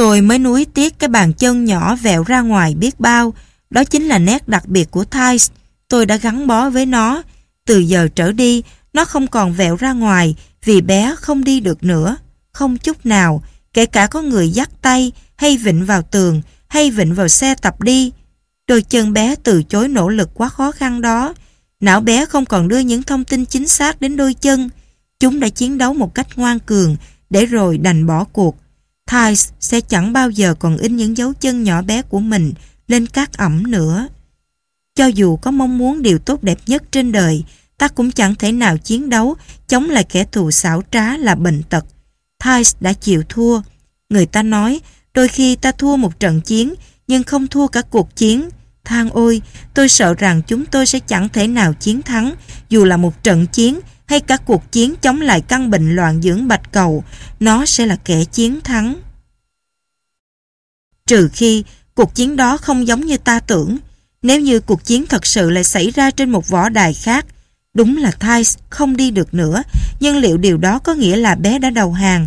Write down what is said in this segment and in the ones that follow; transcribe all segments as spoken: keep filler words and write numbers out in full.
Tôi mới nuối tiếc cái bàn chân nhỏ vẹo ra ngoài biết bao. Đó chính là nét đặc biệt của Thais. Tôi đã gắn bó với nó. Từ giờ trở đi, nó không còn vẹo ra ngoài vì bé không đi được nữa. Không chút nào, kể cả có người dắt tay hay vịn vào tường hay vịn vào xe tập đi. Đôi chân bé từ chối nỗ lực quá khó khăn đó. Não bé không còn đưa những thông tin chính xác đến đôi chân. Chúng đã chiến đấu một cách ngoan cường để rồi đành bỏ cuộc. Thais sẽ chẳng bao giờ còn in những dấu chân nhỏ bé của mình lên cát ẩm nữa. Cho dù có mong muốn điều tốt đẹp nhất trên đời, ta cũng chẳng thể nào chiến đấu chống lại kẻ thù xảo trá là bệnh tật. Thais đã chịu thua. Người ta nói, đôi khi ta thua một trận chiến, nhưng không thua cả cuộc chiến. Than ôi, tôi sợ rằng chúng tôi sẽ chẳng thể nào chiến thắng, dù là một trận chiến hay cả cuộc chiến chống lại căn bệnh loạn dưỡng bạch cầu, nó sẽ là kẻ chiến thắng. Trừ khi cuộc chiến đó không giống như ta tưởng. Nếu như cuộc chiến thật sự lại xảy ra trên một võ đài khác, đúng là Thais không đi được nữa, nhưng liệu điều đó có nghĩa là bé đã đầu hàng?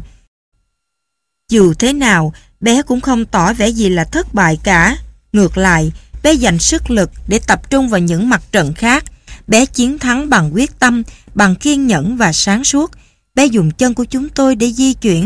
Dù thế nào, bé cũng không tỏ vẻ gì là thất bại cả. Ngược lại, bé dành sức lực để tập trung vào những mặt trận khác. Bé chiến thắng bằng quyết tâm, bằng kiên nhẫn và sáng suốt. Bé dùng chân của chúng tôi để di chuyển.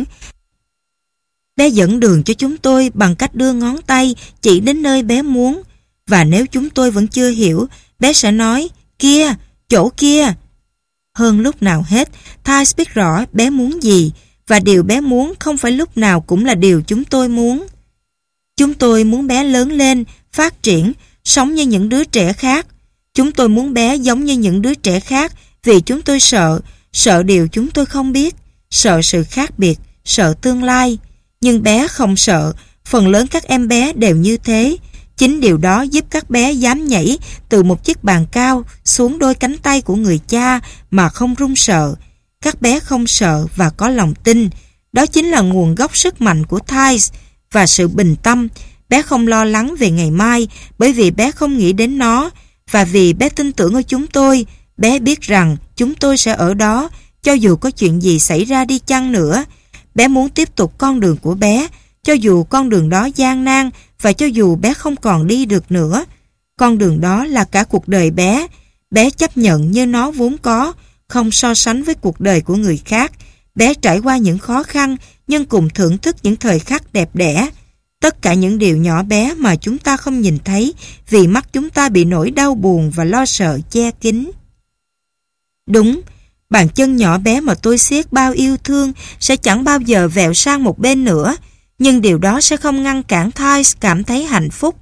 Bé dẫn đường cho chúng tôi bằng cách đưa ngón tay chỉ đến nơi bé muốn. Và nếu chúng tôi vẫn chưa hiểu, bé sẽ nói, kia, chỗ kia. Hơn lúc nào hết, Thais biết rõ bé muốn gì, và điều bé muốn không phải lúc nào cũng là điều chúng tôi muốn. Chúng tôi muốn bé lớn lên, phát triển, sống như những đứa trẻ khác. Chúng tôi muốn bé giống như những đứa trẻ khác vì chúng tôi sợ, sợ điều chúng tôi không biết, sợ sự khác biệt, sợ tương lai. Nhưng bé không sợ, phần lớn các em bé đều như thế. Chính điều đó giúp các bé dám nhảy từ một chiếc bàn cao xuống đôi cánh tay của người cha mà không run sợ. Các bé không sợ và có lòng tin. Đó chính là nguồn gốc sức mạnh của Thais và sự bình tâm. Bé không lo lắng về ngày mai bởi vì bé không nghĩ đến nó, và vì bé tin tưởng ở chúng tôi. Bé biết rằng chúng tôi sẽ ở đó cho dù có chuyện gì xảy ra đi chăng nữa. Bé muốn tiếp tục con đường của bé, cho dù con đường đó gian nan và cho dù bé không còn đi được nữa. Con đường đó là cả cuộc đời bé. Bé chấp nhận như nó vốn có, không so sánh với cuộc đời của người khác. Bé trải qua những khó khăn nhưng cùng thưởng thức những thời khắc đẹp đẽ. Tất cả những điều nhỏ bé mà chúng ta không nhìn thấy vì mắt chúng ta bị nỗi đau buồn và lo sợ che kín. Đúng, bàn chân nhỏ bé mà tôi siết bao yêu thương sẽ chẳng bao giờ vẹo sang một bên nữa, nhưng điều đó sẽ không ngăn cản Thais cảm thấy hạnh phúc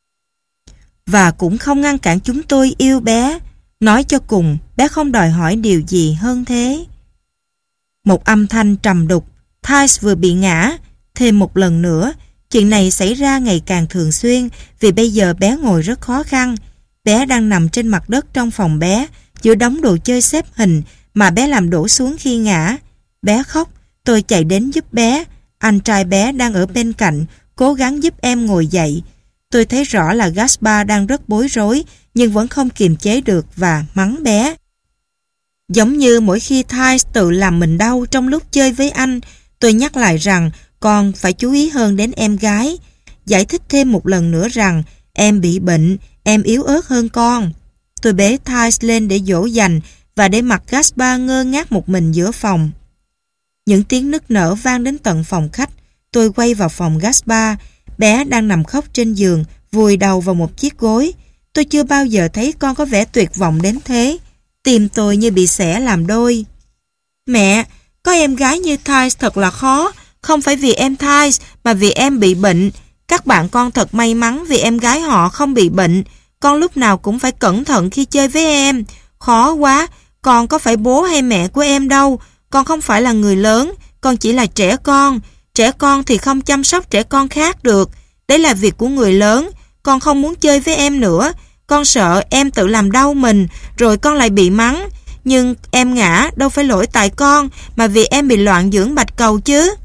và cũng không ngăn cản chúng tôi yêu bé. Nói cho cùng, bé không đòi hỏi điều gì hơn thế. Một âm thanh trầm đục. Thais vừa bị ngã. Thêm một lần nữa, chuyện này xảy ra ngày càng thường xuyên vì bây giờ bé ngồi rất khó khăn. Bé đang nằm trên mặt đất trong phòng bé, giữa đống đồ chơi xếp hình mà bé làm đổ xuống khi ngã. Bé khóc, tôi chạy đến giúp bé. Anh trai bé đang ở bên cạnh, cố gắng giúp em ngồi dậy. Tôi thấy rõ là Gaspar đang rất bối rối, nhưng vẫn không kiềm chế được và mắng bé. Giống như mỗi khi Thais tự làm mình đau trong lúc chơi với anh, tôi nhắc lại rằng con phải chú ý hơn đến em gái. Giải thích thêm một lần nữa rằng em bị bệnh, em yếu ớt hơn con. Tôi bế Thais lên để dỗ dành và để mặc Gaspar ngơ ngác một mình giữa phòng. Những tiếng nức nở vang đến tận phòng khách. Tôi quay vào phòng Gaspar. Bé đang nằm khóc trên giường, vùi đầu vào một chiếc gối. Tôi chưa bao giờ thấy con có vẻ tuyệt vọng đến thế. Tim tôi như bị xẻ làm đôi. Mẹ, có em gái như Thais thật là khó. Không phải vì em Thais mà vì em bị bệnh. Các bạn con thật may mắn vì em gái họ không bị bệnh. Con lúc nào cũng phải cẩn thận khi chơi với em. Khó quá, con có phải bố hay mẹ của em đâu. Con không phải là người lớn, con chỉ là trẻ con. Trẻ con thì không chăm sóc trẻ con khác được. Đấy là việc của người lớn. Con không muốn chơi với em nữa. Con sợ em tự làm đau mình, rồi con lại bị mắng. Nhưng em ngã đâu phải lỗi tại con, mà vì em bị loạn dưỡng bạch cầu chứ.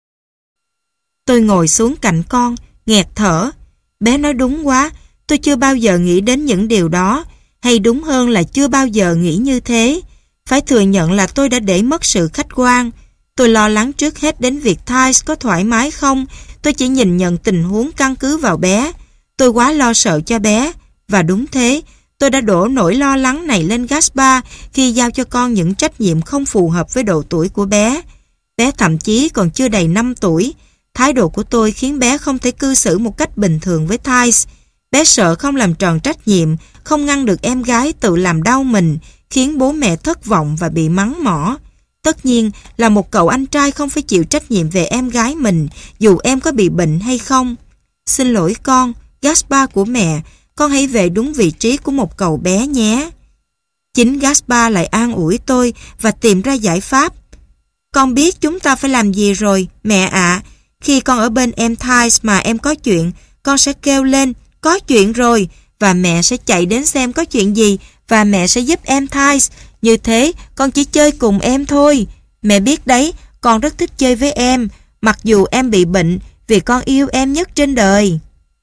Tôi ngồi xuống cạnh con, nghẹt thở. Bé nói đúng quá, tôi chưa bao giờ nghĩ đến những điều đó. Hay đúng hơn là chưa bao giờ nghĩ như thế. Phải thừa nhận là tôi đã để mất sự khách quan. Tôi lo lắng trước hết đến việc Thais có thoải mái không. Tôi chỉ nhìn nhận tình huống căn cứ vào bé. Tôi quá lo sợ cho bé. Và đúng thế, tôi đã đổ nỗi lo lắng này lên Gaspar khi giao cho con những trách nhiệm không phù hợp với độ tuổi của bé. Bé thậm chí còn chưa đầy năm tuổi. Thái độ của tôi khiến bé không thể cư xử một cách bình thường với Thais. Bé sợ không làm tròn trách nhiệm, không ngăn được em gái tự làm đau mình, khiến bố mẹ thất vọng và bị mắng mỏ. Tất nhiên là một cậu anh trai không phải chịu trách nhiệm về em gái mình, dù em có bị bệnh hay không. Xin lỗi con, Gaspar của mẹ, con hãy về đúng vị trí của một cậu bé nhé. Chính Gaspar lại an ủi tôi và tìm ra giải pháp. Con biết chúng ta phải làm gì rồi, mẹ ạ. Khi con ở bên em Thais mà em có chuyện, con sẽ kêu lên, có chuyện rồi, và mẹ sẽ chạy đến xem có chuyện gì, và mẹ sẽ giúp em Thais. Như thế, con chỉ chơi cùng em thôi. Mẹ biết đấy, con rất thích chơi với em, mặc dù em bị bệnh, vì con yêu em nhất trên đời.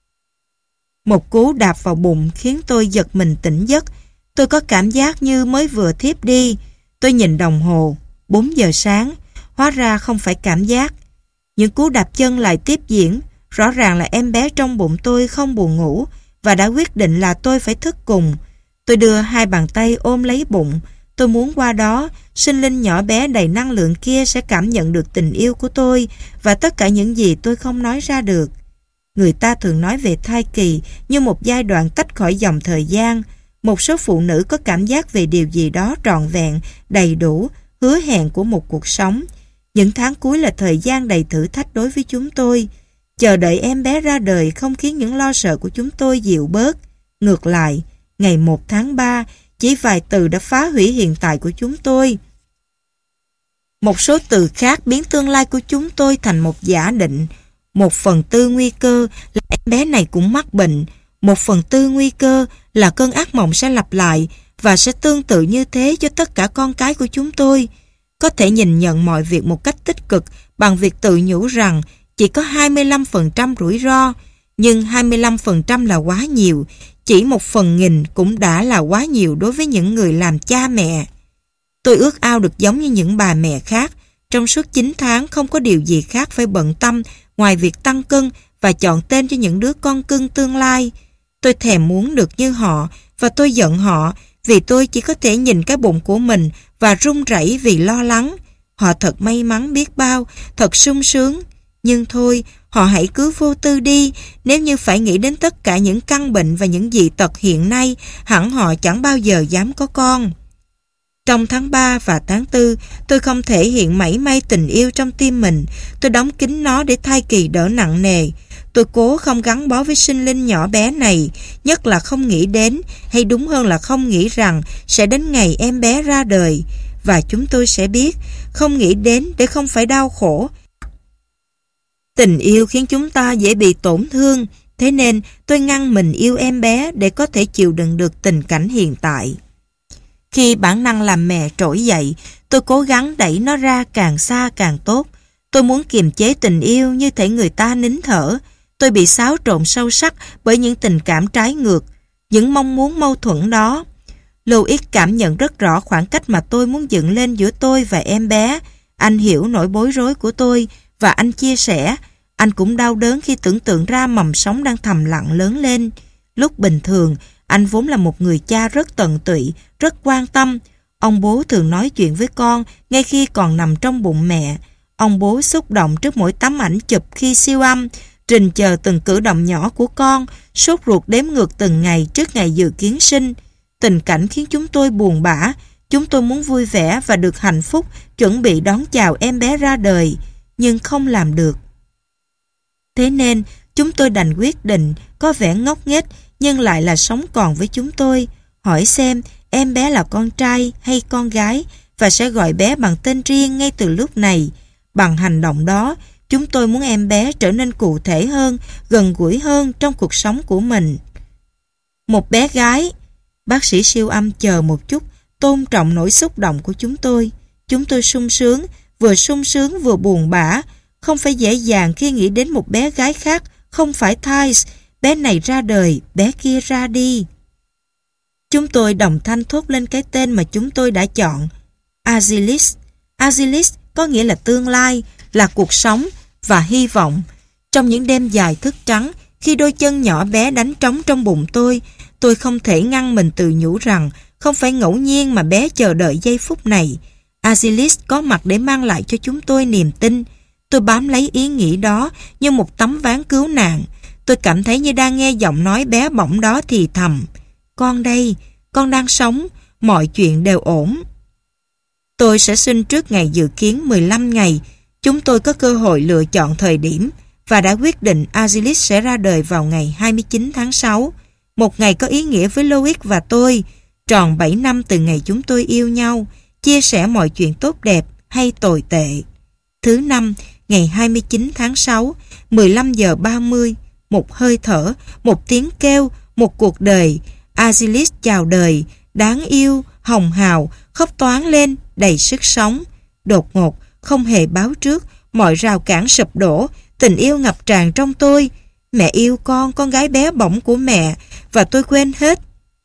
Một cú đạp vào bụng khiến tôi giật mình tỉnh giấc. Tôi có cảm giác như mới vừa thiếp đi. Tôi nhìn đồng hồ, bốn giờ sáng, hóa ra không phải cảm giác. Những cú đạp chân lại tiếp diễn. Rõ ràng là em bé trong bụng tôi không buồn ngủ và đã quyết định là tôi phải thức cùng. Tôi đưa hai bàn tay ôm lấy bụng. Tôi muốn qua đó, sinh linh nhỏ bé đầy năng lượng kia sẽ cảm nhận được tình yêu của tôi và tất cả những gì tôi không nói ra được. Người ta thường nói về thai kỳ như một giai đoạn tách khỏi dòng thời gian. Một số phụ nữ có cảm giác về điều gì đó trọn vẹn, đầy đủ, hứa hẹn của một cuộc sống. Những tháng cuối là thời gian đầy thử thách đối với chúng tôi. Chờ đợi em bé ra đời không khiến những lo sợ của chúng tôi dịu bớt. Ngược lại, ngày một tháng ba, chỉ vài từ đã phá hủy hiện tại của chúng tôi. Một số từ khác biến tương lai của chúng tôi thành một giả định. Một phần tư nguy cơ là em bé này cũng mắc bệnh. Một phần tư nguy cơ là cơn ác mộng sẽ lặp lại và sẽ tương tự như thế cho tất cả con cái của chúng tôi. Có thể nhìn nhận mọi việc một cách tích cực bằng việc tự nhủ rằng chỉ có hai mươi lăm phần trăm rủi ro, nhưng hai mươi lăm phần trăm là quá nhiều. Chỉ một phần nghìn cũng đã là quá nhiều đối với những người làm cha mẹ. Tôi ước ao được giống như những bà mẹ khác. Trong suốt chín tháng không có điều gì khác phải bận tâm ngoài việc tăng cân và chọn tên cho những đứa con cưng tương lai. Tôi thèm muốn được như họ và tôi giận họ vì tôi chỉ có thể nhìn cái bụng của mình và run rẩy vì lo lắng. Họ thật may mắn biết bao, thật sung sướng. Nhưng thôi, họ hãy cứ vô tư đi. Nếu như phải nghĩ đến tất cả những căn bệnh và những dị tật hiện nay, hẳn họ chẳng bao giờ dám có con. Trong tháng ba và tháng tư, tôi không thể hiện mảy may tình yêu trong tim mình. Tôi đóng kín nó để thai kỳ đỡ nặng nề. Tôi cố không gắn bó với sinh linh nhỏ bé này, nhất là không nghĩ đến, hay đúng hơn là không nghĩ rằng sẽ đến ngày em bé ra đời. Và chúng tôi sẽ biết, không nghĩ đến để không phải đau khổ. Tình yêu khiến chúng ta dễ bị tổn thương, thế nên tôi ngăn mình yêu em bé để có thể chịu đựng được tình cảnh hiện tại. Khi bản năng làm mẹ trỗi dậy, tôi cố gắng đẩy nó ra càng xa càng tốt. Tôi muốn kiềm chế tình yêu như thể người ta nín thở. Tôi bị xáo trộn sâu sắc bởi những tình cảm trái ngược, những mong muốn mâu thuẫn đó. Louis cảm nhận rất rõ khoảng cách mà tôi muốn dựng lên giữa tôi và em bé. Anh hiểu nỗi bối rối của tôi và anh chia sẻ. Anh cũng đau đớn khi tưởng tượng ra mầm sống đang thầm lặng lớn lên. Lúc bình thường, anh vốn là một người cha rất tận tụy, rất quan tâm. Ông bố thường nói chuyện với con ngay khi còn nằm trong bụng mẹ. Ông bố xúc động trước mỗi tấm ảnh chụp khi siêu âm, trình chờ từng cử động nhỏ của con, sốt ruột đếm ngược từng ngày trước ngày dự kiến sinh. Tình cảnh khiến chúng tôi buồn bã. Chúng tôi muốn vui vẻ và được hạnh phúc, chuẩn bị đón chào em bé ra đời, nhưng không làm được. Thế nên, chúng tôi đành quyết định, có vẻ ngốc nghếch nhưng lại là sống còn với chúng tôi, hỏi xem em bé là con trai hay con gái và sẽ gọi bé bằng tên riêng ngay từ lúc này. Bằng hành động đó, chúng tôi muốn em bé trở nên cụ thể hơn, gần gũi hơn trong cuộc sống của mình. Một bé gái. Bác sĩ siêu âm chờ một chút, tôn trọng nỗi xúc động của chúng tôi. Chúng tôi sung sướng, vừa sung sướng vừa buồn bã. Không phải dễ dàng khi nghĩ đến một bé gái khác, không phải Thais. Bé này ra đời, bé kia ra đi. Chúng tôi đồng thanh thốt lên cái tên mà chúng tôi đã chọn. Agilis. Agilis có nghĩa là tương lai, là cuộc sống và hy vọng. Trong những đêm dài thức trắng, khi đôi chân nhỏ bé đánh trống trong bụng tôi, tôi không thể ngăn mình tự nhủ rằng không phải ngẫu nhiên mà bé chờ đợi giây phút này. Azilis có mặt để mang lại cho chúng tôi niềm tin. Tôi bám lấy ý nghĩ đó như một tấm ván cứu nạn. Tôi cảm thấy như đang nghe giọng nói bé bỏng đó thì thầm. Con đây, con đang sống, mọi chuyện đều ổn. Tôi sẽ sinh trước ngày dự kiến mười lăm ngày. Chúng tôi có cơ hội lựa chọn thời điểm và đã quyết định Azilis sẽ ra đời vào ngày hai mươi chín tháng sáu. Một ngày có ý nghĩa với Loic và tôi. Tròn bảy năm từ ngày chúng tôi yêu nhau, chia sẻ mọi chuyện tốt đẹp hay tồi tệ. Thứ năm, ngày hai mươi chín tháng sáu, mười lăm giờ ba mươi, một hơi thở, một tiếng kêu, một cuộc đời. Azilis chào đời, đáng yêu, hồng hào, khóc toáng lên, đầy sức sống. Đột ngột, không hề báo trước, mọi rào cản sụp đổ, tình yêu ngập tràn trong tôi. Mẹ yêu con, con gái bé bỏng của mẹ, và tôi quên hết.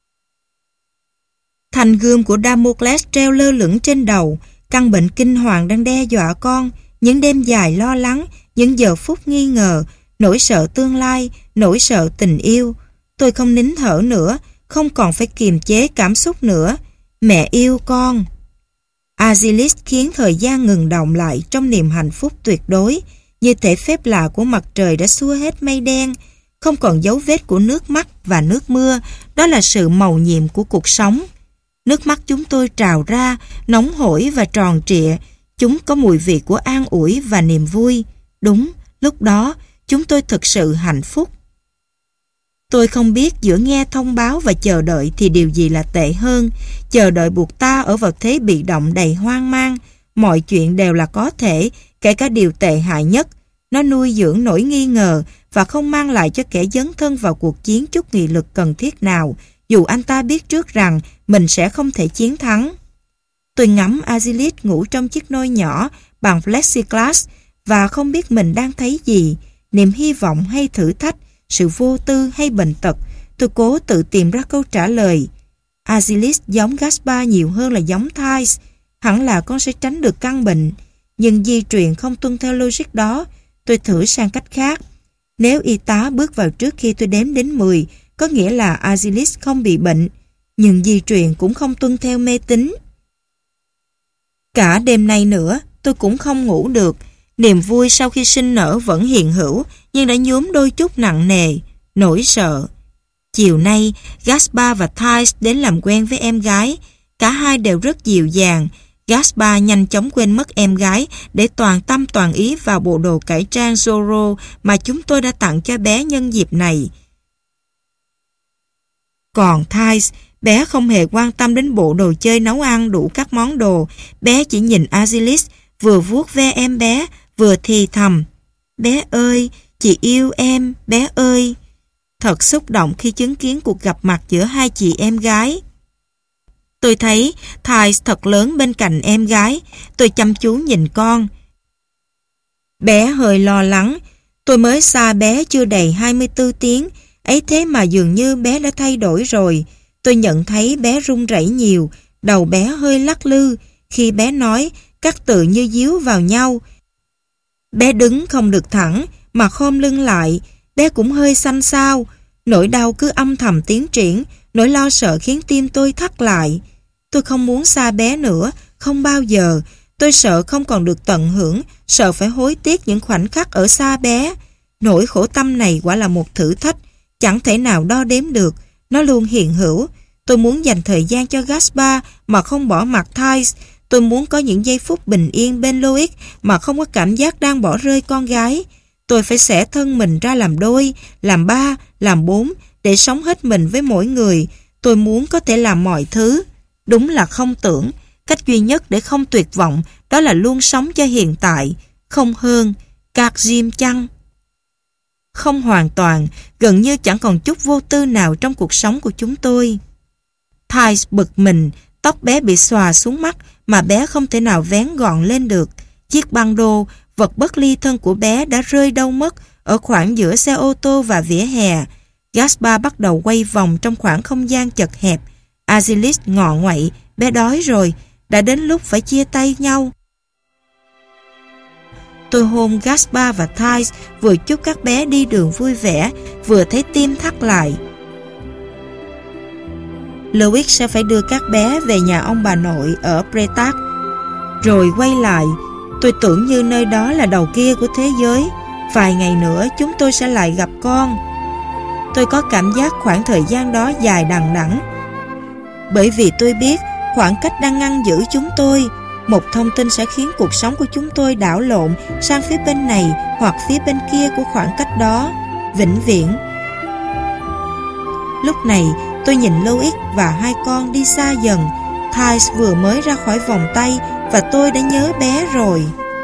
Thanh gươm của Damocles treo lơ lửng trên đầu, căn bệnh kinh hoàng đang đe dọa con, những đêm dài lo lắng, những giờ phút nghi ngờ, nỗi sợ tương lai, nỗi sợ tình yêu. Tôi không nín thở nữa, không còn phải kiềm chế cảm xúc nữa. Mẹ yêu con. Azilis khiến thời gian ngừng động lại trong niềm hạnh phúc tuyệt đối, như thể phép lạ của mặt trời đã xua hết mây đen, không còn dấu vết của nước mắt và nước mưa, đó là sự mầu nhiệm của cuộc sống. Nước mắt chúng tôi trào ra, nóng hổi và tròn trịa, chúng có mùi vị của an ủi và niềm vui. Đúng, lúc đó, chúng tôi thực sự hạnh phúc. Tôi không biết giữa nghe thông báo và chờ đợi thì điều gì là tệ hơn. Chờ đợi buộc ta ở vào thế bị động đầy hoang mang. Mọi chuyện đều là có thể, kể cả điều tệ hại nhất. Nó nuôi dưỡng nỗi nghi ngờ và không mang lại cho kẻ dấn thân vào cuộc chiến chút nghị lực cần thiết nào, dù anh ta biết trước rằng mình sẽ không thể chiến thắng. Tôi ngắm Azilis ngủ trong chiếc nôi nhỏ bằng plexiglass và không biết mình đang thấy gì, niềm hy vọng hay thử thách, sự vô tư hay bệnh tật. Tôi cố tự tìm ra câu trả lời. Azilis giống Gaspar nhiều hơn là giống Thais. Hẳn là con sẽ tránh được căn bệnh, nhưng di truyền không tuân theo logic đó. Tôi thử sang cách khác. Nếu y tá bước vào trước khi tôi đếm đến mười, có nghĩa là Azilis không bị bệnh, nhưng di truyền cũng không tuân theo mê tín. Cả đêm nay nữa, tôi cũng không ngủ được. Niềm vui sau khi sinh nở vẫn hiện hữu, nhưng đã nhuốm đôi chút nặng nề, nỗi sợ. Chiều nay, Gaspar và Thais đến làm quen với em gái. Cả hai đều rất dịu dàng. Gaspar nhanh chóng quên mất em gái để toàn tâm toàn ý vào bộ đồ cải trang Zorro mà chúng tôi đã tặng cho bé nhân dịp này. Còn Thais, bé không hề quan tâm đến bộ đồ chơi nấu ăn đủ các món đồ. Bé chỉ nhìn Azilis, vừa vuốt ve em bé, vừa thì thầm. Bé ơi, chị yêu em, bé ơi. Thật xúc động khi chứng kiến cuộc gặp mặt giữa hai chị em gái. Tôi thấy Thais thật lớn bên cạnh em gái. Tôi chăm chú nhìn con. Bé hơi lo lắng. Tôi mới xa bé chưa đầy hai mươi tư tiếng. Ấy thế mà dường như bé đã thay đổi rồi. Tôi nhận thấy bé run rẩy nhiều. Đầu bé hơi lắc lư. Khi bé nói, các từ như díu vào nhau. Bé đứng không được thẳng, mà khom lưng lại. Bé cũng hơi xanh xao. Nỗi đau cứ âm thầm tiến triển. Nỗi lo sợ khiến tim tôi thắt lại. Tôi không muốn xa bé nữa, không bao giờ. Tôi sợ không còn được tận hưởng, sợ phải hối tiếc những khoảnh khắc ở xa bé. Nỗi khổ tâm này quả là một thử thách, chẳng thể nào đo đếm được. Nó luôn hiện hữu. Tôi muốn dành thời gian cho Gaspar mà không bỏ mặc Thais. Tôi muốn có những giây phút bình yên bên Loic mà không có cảm giác đang bỏ rơi con gái. Tôi phải xẻ thân mình ra làm đôi, làm ba, làm bốn để sống hết mình với mỗi người. Tôi muốn có thể làm mọi thứ. Đúng là không tưởng. Cách duy nhất để không tuyệt vọng đó là luôn sống cho hiện tại. Không hơn. Cạc Jim chăng? Không hoàn toàn. Gần như chẳng còn chút vô tư nào trong cuộc sống của chúng tôi. Thais bực mình. Tóc bé bị xòa xuống mắt mà bé không thể nào vén gọn lên được. Chiếc băng đô, vật bất ly thân của bé đã rơi đâu mất ở khoảng giữa xe ô tô và vỉa hè. Gaspar bắt đầu quay vòng trong khoảng không gian chật hẹp. Azilis ngọ nguậy, bé đói rồi, đã đến lúc phải chia tay nhau. Tôi hôn Gaspar và Thais, vừa chúc các bé đi đường vui vẻ, vừa thấy tim thắt lại. Louis sẽ phải đưa các bé về nhà ông bà nội ở Bretagne, rồi quay lại. Tôi tưởng như nơi đó là đầu kia của thế giới. Vài ngày nữa chúng tôi sẽ lại gặp con. Tôi có cảm giác khoảng thời gian đó dài đằng đẵng, bởi vì tôi biết khoảng cách đang ngăn giữ chúng tôi. Một thông tin sẽ khiến cuộc sống của chúng tôi đảo lộn sang phía bên này hoặc phía bên kia của khoảng cách đó, vĩnh viễn. Lúc này tôi nhìn Louis và hai con đi xa dần. Thais vừa mới ra khỏi vòng tay và tôi đã nhớ bé rồi.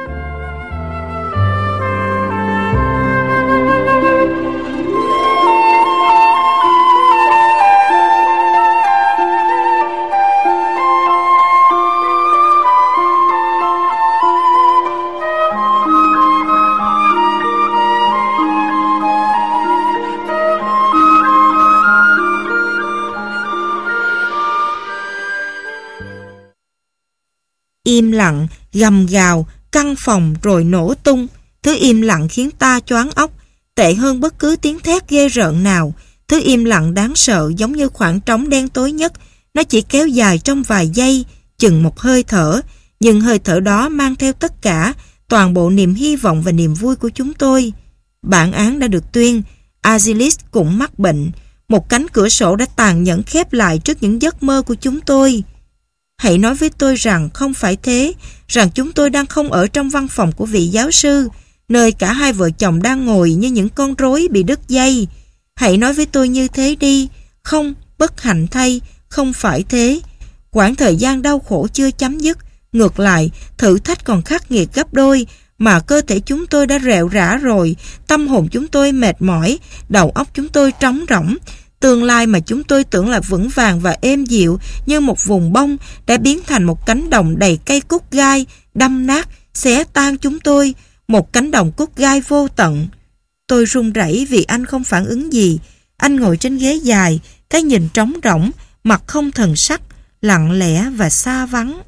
Im lặng, gầm gào, căn phòng rồi nổ tung. Thứ im lặng khiến ta choáng óc, tệ hơn bất cứ tiếng thét ghê rợn nào. Thứ im lặng đáng sợ giống như khoảng trống đen tối nhất. Nó chỉ kéo dài trong vài giây, chừng một hơi thở. Nhưng hơi thở đó mang theo tất cả, toàn bộ niềm hy vọng và niềm vui của chúng tôi. Bản án đã được tuyên. Azilis cũng mắc bệnh. Một cánh cửa sổ đã tàn nhẫn khép lại trước những giấc mơ của chúng tôi. Hãy nói với tôi rằng không phải thế, rằng chúng tôi đang không ở trong văn phòng của vị giáo sư, nơi cả hai vợ chồng đang ngồi như những con rối bị đứt dây. Hãy nói với tôi như thế đi. Không, bất hạnh thay, không phải thế. Quãng thời gian đau khổ chưa chấm dứt, ngược lại, thử thách còn khắc nghiệt gấp đôi, mà cơ thể chúng tôi đã rệu rã rồi, tâm hồn chúng tôi mệt mỏi, đầu óc chúng tôi trống rỗng. Tương lai mà chúng tôi tưởng là vững vàng và êm dịu như một vùng bông đã biến thành một cánh đồng đầy cây cúc gai, đâm nát, xé tan chúng tôi, một cánh đồng cúc gai vô tận. Tôi run rẩy vì anh không phản ứng gì. Anh ngồi trên ghế dài, cái nhìn trống rỗng, mặt không thần sắc, lặng lẽ và xa vắng.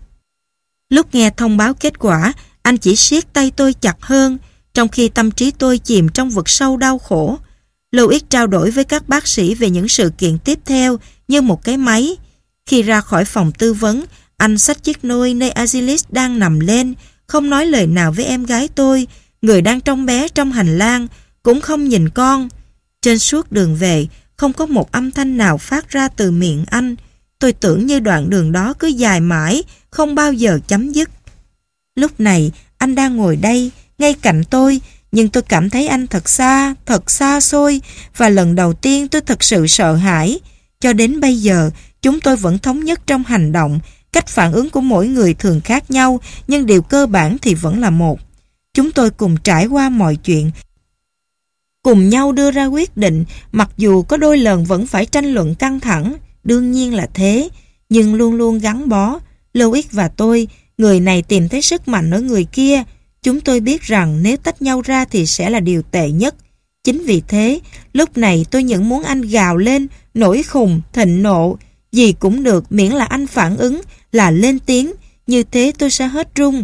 Lúc nghe thông báo kết quả, anh chỉ siết tay tôi chặt hơn, trong khi tâm trí tôi chìm trong vực sâu đau khổ. Louis trao đổi với các bác sĩ về những sự kiện tiếp theo như một cái máy. Khi ra khỏi phòng tư vấn, anh xách chiếc nôi nơi Azilis đang nằm lên, không nói lời nào với em gái tôi, người đang trông bé trong hành lang, cũng không nhìn con. Trên suốt đường về, không có một âm thanh nào phát ra từ miệng anh. Tôi tưởng như đoạn đường đó cứ dài mãi, không bao giờ chấm dứt. Lúc này, anh đang ngồi đây, ngay cạnh tôi, nhưng tôi cảm thấy anh thật xa, thật xa xôi, và lần đầu tiên tôi thật sự sợ hãi. Cho đến bây giờ, chúng tôi vẫn thống nhất trong hành động. Cách phản ứng của mỗi người thường khác nhau, nhưng điều cơ bản thì vẫn là một. Chúng tôi cùng trải qua mọi chuyện, cùng nhau đưa ra quyết định, mặc dù có đôi lần vẫn phải tranh luận căng thẳng. Đương nhiên là thế, nhưng luôn luôn gắn bó. Louis và tôi, người này tìm thấy sức mạnh ở người kia. Chúng tôi biết rằng nếu tách nhau ra thì sẽ là điều tệ nhất. Chính vì thế, lúc này tôi những muốn anh gào lên, nổi khùng, thịnh nộ. Gì cũng được miễn là anh phản ứng, là lên tiếng. Như thế tôi sẽ hết run.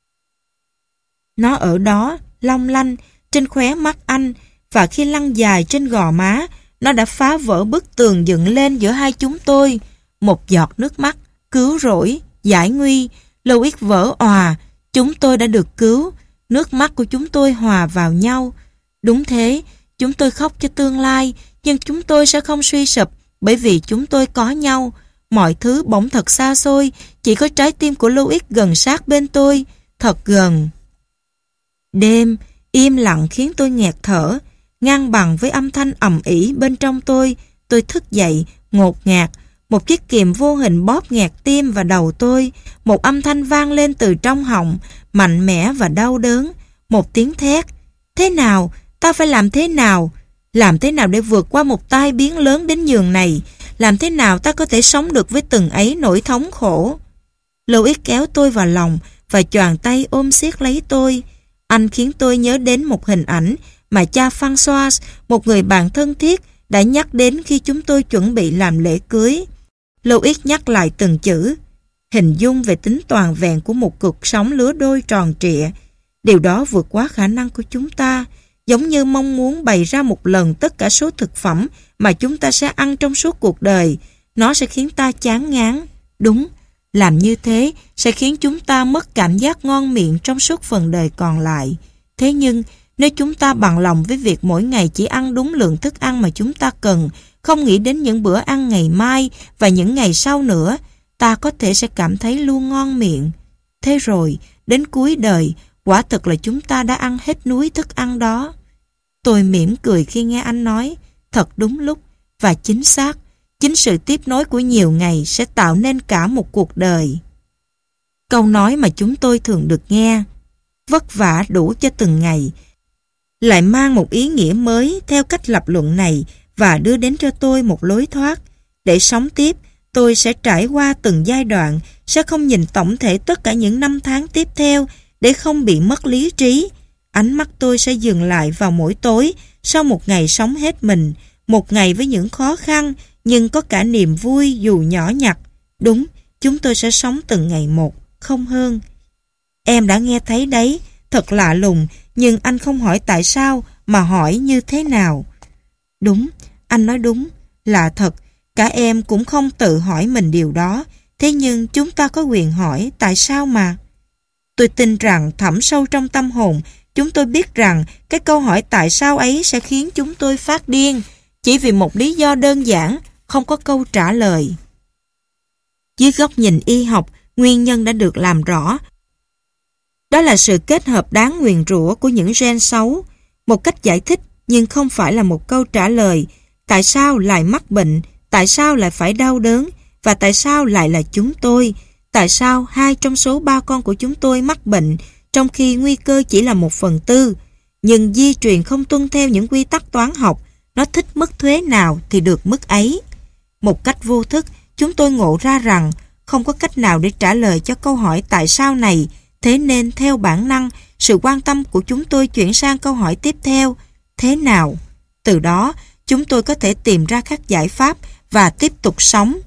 Nó ở đó, long lanh, trên khóe mắt anh. Và khi lăn dài trên gò má, nó đã phá vỡ bức tường dựng lên giữa hai chúng tôi. Một giọt nước mắt, cứu rỗi, giải nguy. Louis vỡ òa. Chúng tôi đã được cứu. Nước mắt của chúng tôi hòa vào nhau. Đúng thế, chúng tôi khóc cho tương lai, nhưng chúng tôi sẽ không suy sụp, bởi vì chúng tôi có nhau. Mọi thứ bỗng thật xa xôi, chỉ có trái tim của Louis gần sát bên tôi, thật gần. Đêm, im lặng khiến tôi nghẹt thở, ngang bằng với âm thanh ầm ĩ bên trong tôi. Tôi thức dậy, ngột ngạt. Một chiếc kìm vô hình bóp nghẹt tim và đầu tôi. Một âm thanh vang lên từ trong họng, mạnh mẽ và đau đớn. Một tiếng thét. Thế nào? Ta phải làm thế nào? Làm thế nào để vượt qua một tai biến lớn đến nhường này? Làm thế nào ta có thể sống được với từng ấy nỗi thống khổ? Louis kéo tôi vào lòng và choàng tay ôm siết lấy tôi. Anh khiến tôi nhớ đến một hình ảnh mà cha François, một người bạn thân thiết, đã nhắc đến khi chúng tôi chuẩn bị làm lễ cưới. Louis nhắc lại từng chữ, hình dung về tính toàn vẹn của một cuộc sống lứa đôi tròn trịa. Điều đó vượt quá khả năng của chúng ta, giống như mong muốn bày ra một lần tất cả số thực phẩm mà chúng ta sẽ ăn trong suốt cuộc đời. Nó sẽ khiến ta chán ngán. Đúng, làm như thế sẽ khiến chúng ta mất cảm giác ngon miệng trong suốt phần đời còn lại. Thế nhưng, nếu chúng ta bằng lòng với việc mỗi ngày chỉ ăn đúng lượng thức ăn mà chúng ta cần, không nghĩ đến những bữa ăn ngày mai và những ngày sau nữa, ta có thể sẽ cảm thấy luôn ngon miệng. Thế rồi, đến cuối đời, quả thực là chúng ta đã ăn hết núi thức ăn đó. Tôi mỉm cười khi nghe anh nói, thật đúng lúc và chính xác. Chính sự tiếp nối của nhiều ngày sẽ tạo nên cả một cuộc đời. Câu nói mà chúng tôi thường được nghe, vất vả đủ cho từng ngày, lại mang một ý nghĩa mới theo cách lập luận này và đưa đến cho tôi một lối thoát. Để sống tiếp, tôi sẽ trải qua từng giai đoạn, sẽ không nhìn tổng thể tất cả những năm tháng tiếp theo để không bị mất lý trí. Ánh mắt tôi sẽ dừng lại vào mỗi tối sau một ngày sống hết mình, một ngày với những khó khăn nhưng có cả niềm vui dù nhỏ nhặt. Đúng, chúng tôi sẽ sống từng ngày một, không hơn. Em đã nghe thấy đấy, thật lạ lùng, nhưng anh không hỏi tại sao mà hỏi như thế nào. Đúng, anh nói đúng, là thật, cả em cũng không tự hỏi mình điều đó, thế nhưng chúng ta có quyền hỏi tại sao mà. Tôi tin rằng thẳm sâu trong tâm hồn, chúng tôi biết rằng cái câu hỏi tại sao ấy sẽ khiến chúng tôi phát điên, chỉ vì một lý do đơn giản, không có câu trả lời. Dưới góc nhìn y học, nguyên nhân đã được làm rõ. Đó là sự kết hợp đáng nguyền rủa của những gen xấu. Một cách giải thích nhưng không phải là một câu trả lời. Tại sao lại mắc bệnh? Tại sao lại phải đau đớn? Và tại sao lại là chúng tôi? Tại sao hai trong số ba con của chúng tôi mắc bệnh, trong khi nguy cơ chỉ là một phần tư? Nhưng di truyền không tuân theo những quy tắc toán học. Nó thích mức thuế nào thì được mức ấy. Một cách vô thức, chúng tôi ngộ ra rằng không có cách nào để trả lời cho câu hỏi tại sao này. Thế nên theo bản năng, sự quan tâm của chúng tôi chuyển sang câu hỏi tiếp theo, thế nào? Từ đó, chúng tôi có thể tìm ra các giải pháp và tiếp tục sống.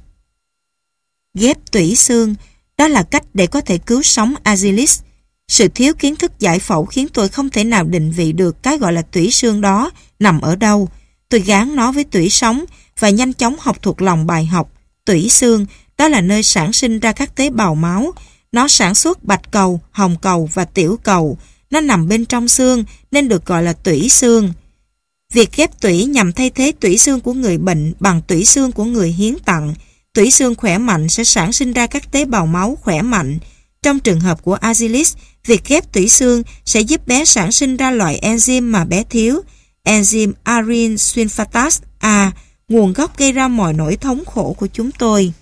Ghép tủy xương, đó là cách để có thể cứu sống Agilis. Sự thiếu kiến thức giải phẫu khiến tôi không thể nào định vị được cái gọi là tủy xương đó nằm ở đâu. Tôi gán nó với tủy sống và nhanh chóng học thuộc lòng bài học. Tủy xương, đó là nơi sản sinh ra các tế bào máu. Nó sản xuất bạch cầu, hồng cầu và tiểu cầu. Nó nằm bên trong xương nên được gọi là tủy xương. Việc ghép tủy nhằm thay thế tủy xương của người bệnh bằng tủy xương của người hiến tặng. Tủy xương khỏe mạnh sẽ sản sinh ra các tế bào máu khỏe mạnh. Trong trường hợp của Agilis, việc ghép tủy xương sẽ giúp bé sản sinh ra loại enzyme mà bé thiếu, enzyme aryl sulfatase A, nguồn gốc gây ra mọi nỗi thống khổ của chúng tôi.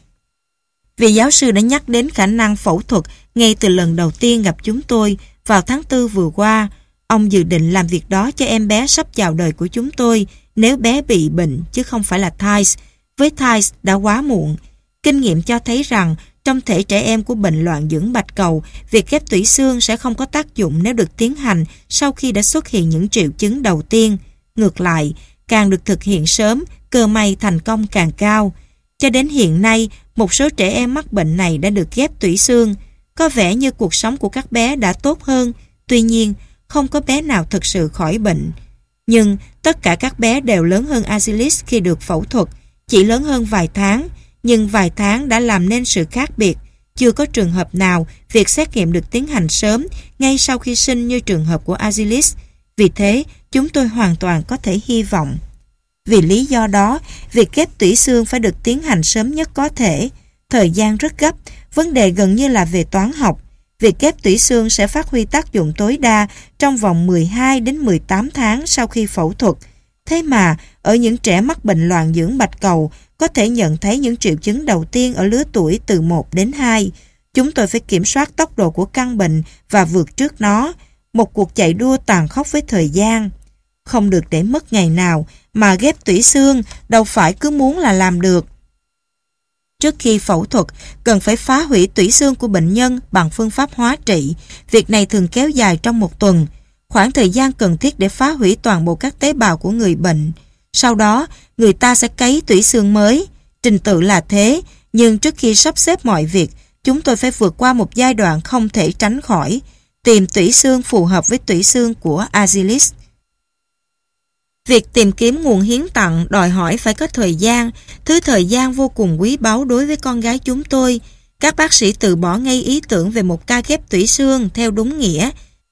Vị giáo sư đã nhắc đến khả năng phẫu thuật ngay từ lần đầu tiên gặp chúng tôi vào tháng tư vừa qua. Ông dự định làm việc đó cho em bé sắp chào đời của chúng tôi nếu bé bị bệnh chứ không phải là Thais. Với Thais đã quá muộn. Kinh nghiệm cho thấy rằng trong thể trẻ em của bệnh loạn dưỡng bạch cầu, việc ghép tủy xương sẽ không có tác dụng nếu được tiến hành sau khi đã xuất hiện những triệu chứng đầu tiên. Ngược lại, càng được thực hiện sớm, cơ may thành công càng cao. Cho đến hiện nay, một số trẻ em mắc bệnh này đã được ghép tủy xương. Có vẻ như cuộc sống của các bé đã tốt hơn, tuy nhiên, không có bé nào thực sự khỏi bệnh. Nhưng tất cả các bé đều lớn hơn Agilis khi được phẫu thuật, chỉ lớn hơn vài tháng, nhưng vài tháng đã làm nên sự khác biệt. Chưa có trường hợp nào việc xét nghiệm được tiến hành sớm ngay sau khi sinh như trường hợp của Agilis. Vì thế, chúng tôi hoàn toàn có thể hy vọng. Vì lý do đó, việc ghép tủy xương phải được tiến hành sớm nhất có thể. Thời gian rất gấp, vấn đề gần như là về toán học. Việc ghép tủy xương sẽ phát huy tác dụng tối đa trong vòng mười hai đến mười tám tháng sau khi phẫu thuật. Thế mà, ở những trẻ mắc bệnh loạn dưỡng bạch cầu, có thể nhận thấy những triệu chứng đầu tiên ở lứa tuổi từ một đến hai. Chúng tôi phải kiểm soát tốc độ của căn bệnh và vượt trước nó. Một cuộc chạy đua tàn khốc với thời gian. Không được để mất ngày nào, mà ghép tủy xương đâu phải cứ muốn là làm được. Trước khi phẫu thuật, cần phải phá hủy tủy xương của bệnh nhân bằng phương pháp hóa trị. Việc này thường kéo dài trong một tuần. Khoảng thời gian cần thiết để phá hủy toàn bộ các tế bào của người bệnh. Sau đó, người ta sẽ cấy tủy xương mới. Trình tự là thế, nhưng trước khi sắp xếp mọi việc, chúng tôi phải vượt qua một giai đoạn không thể tránh khỏi. tìm tủy xương phù hợp với tủy xương của Agilis. Việc tìm kiếm nguồn hiến tặng đòi hỏi phải có thời gian, thứ thời gian vô cùng quý báu đối với con gái chúng tôi. Các bác sĩ từ bỏ ngay ý tưởng về một ca ghép tủy xương theo đúng nghĩa.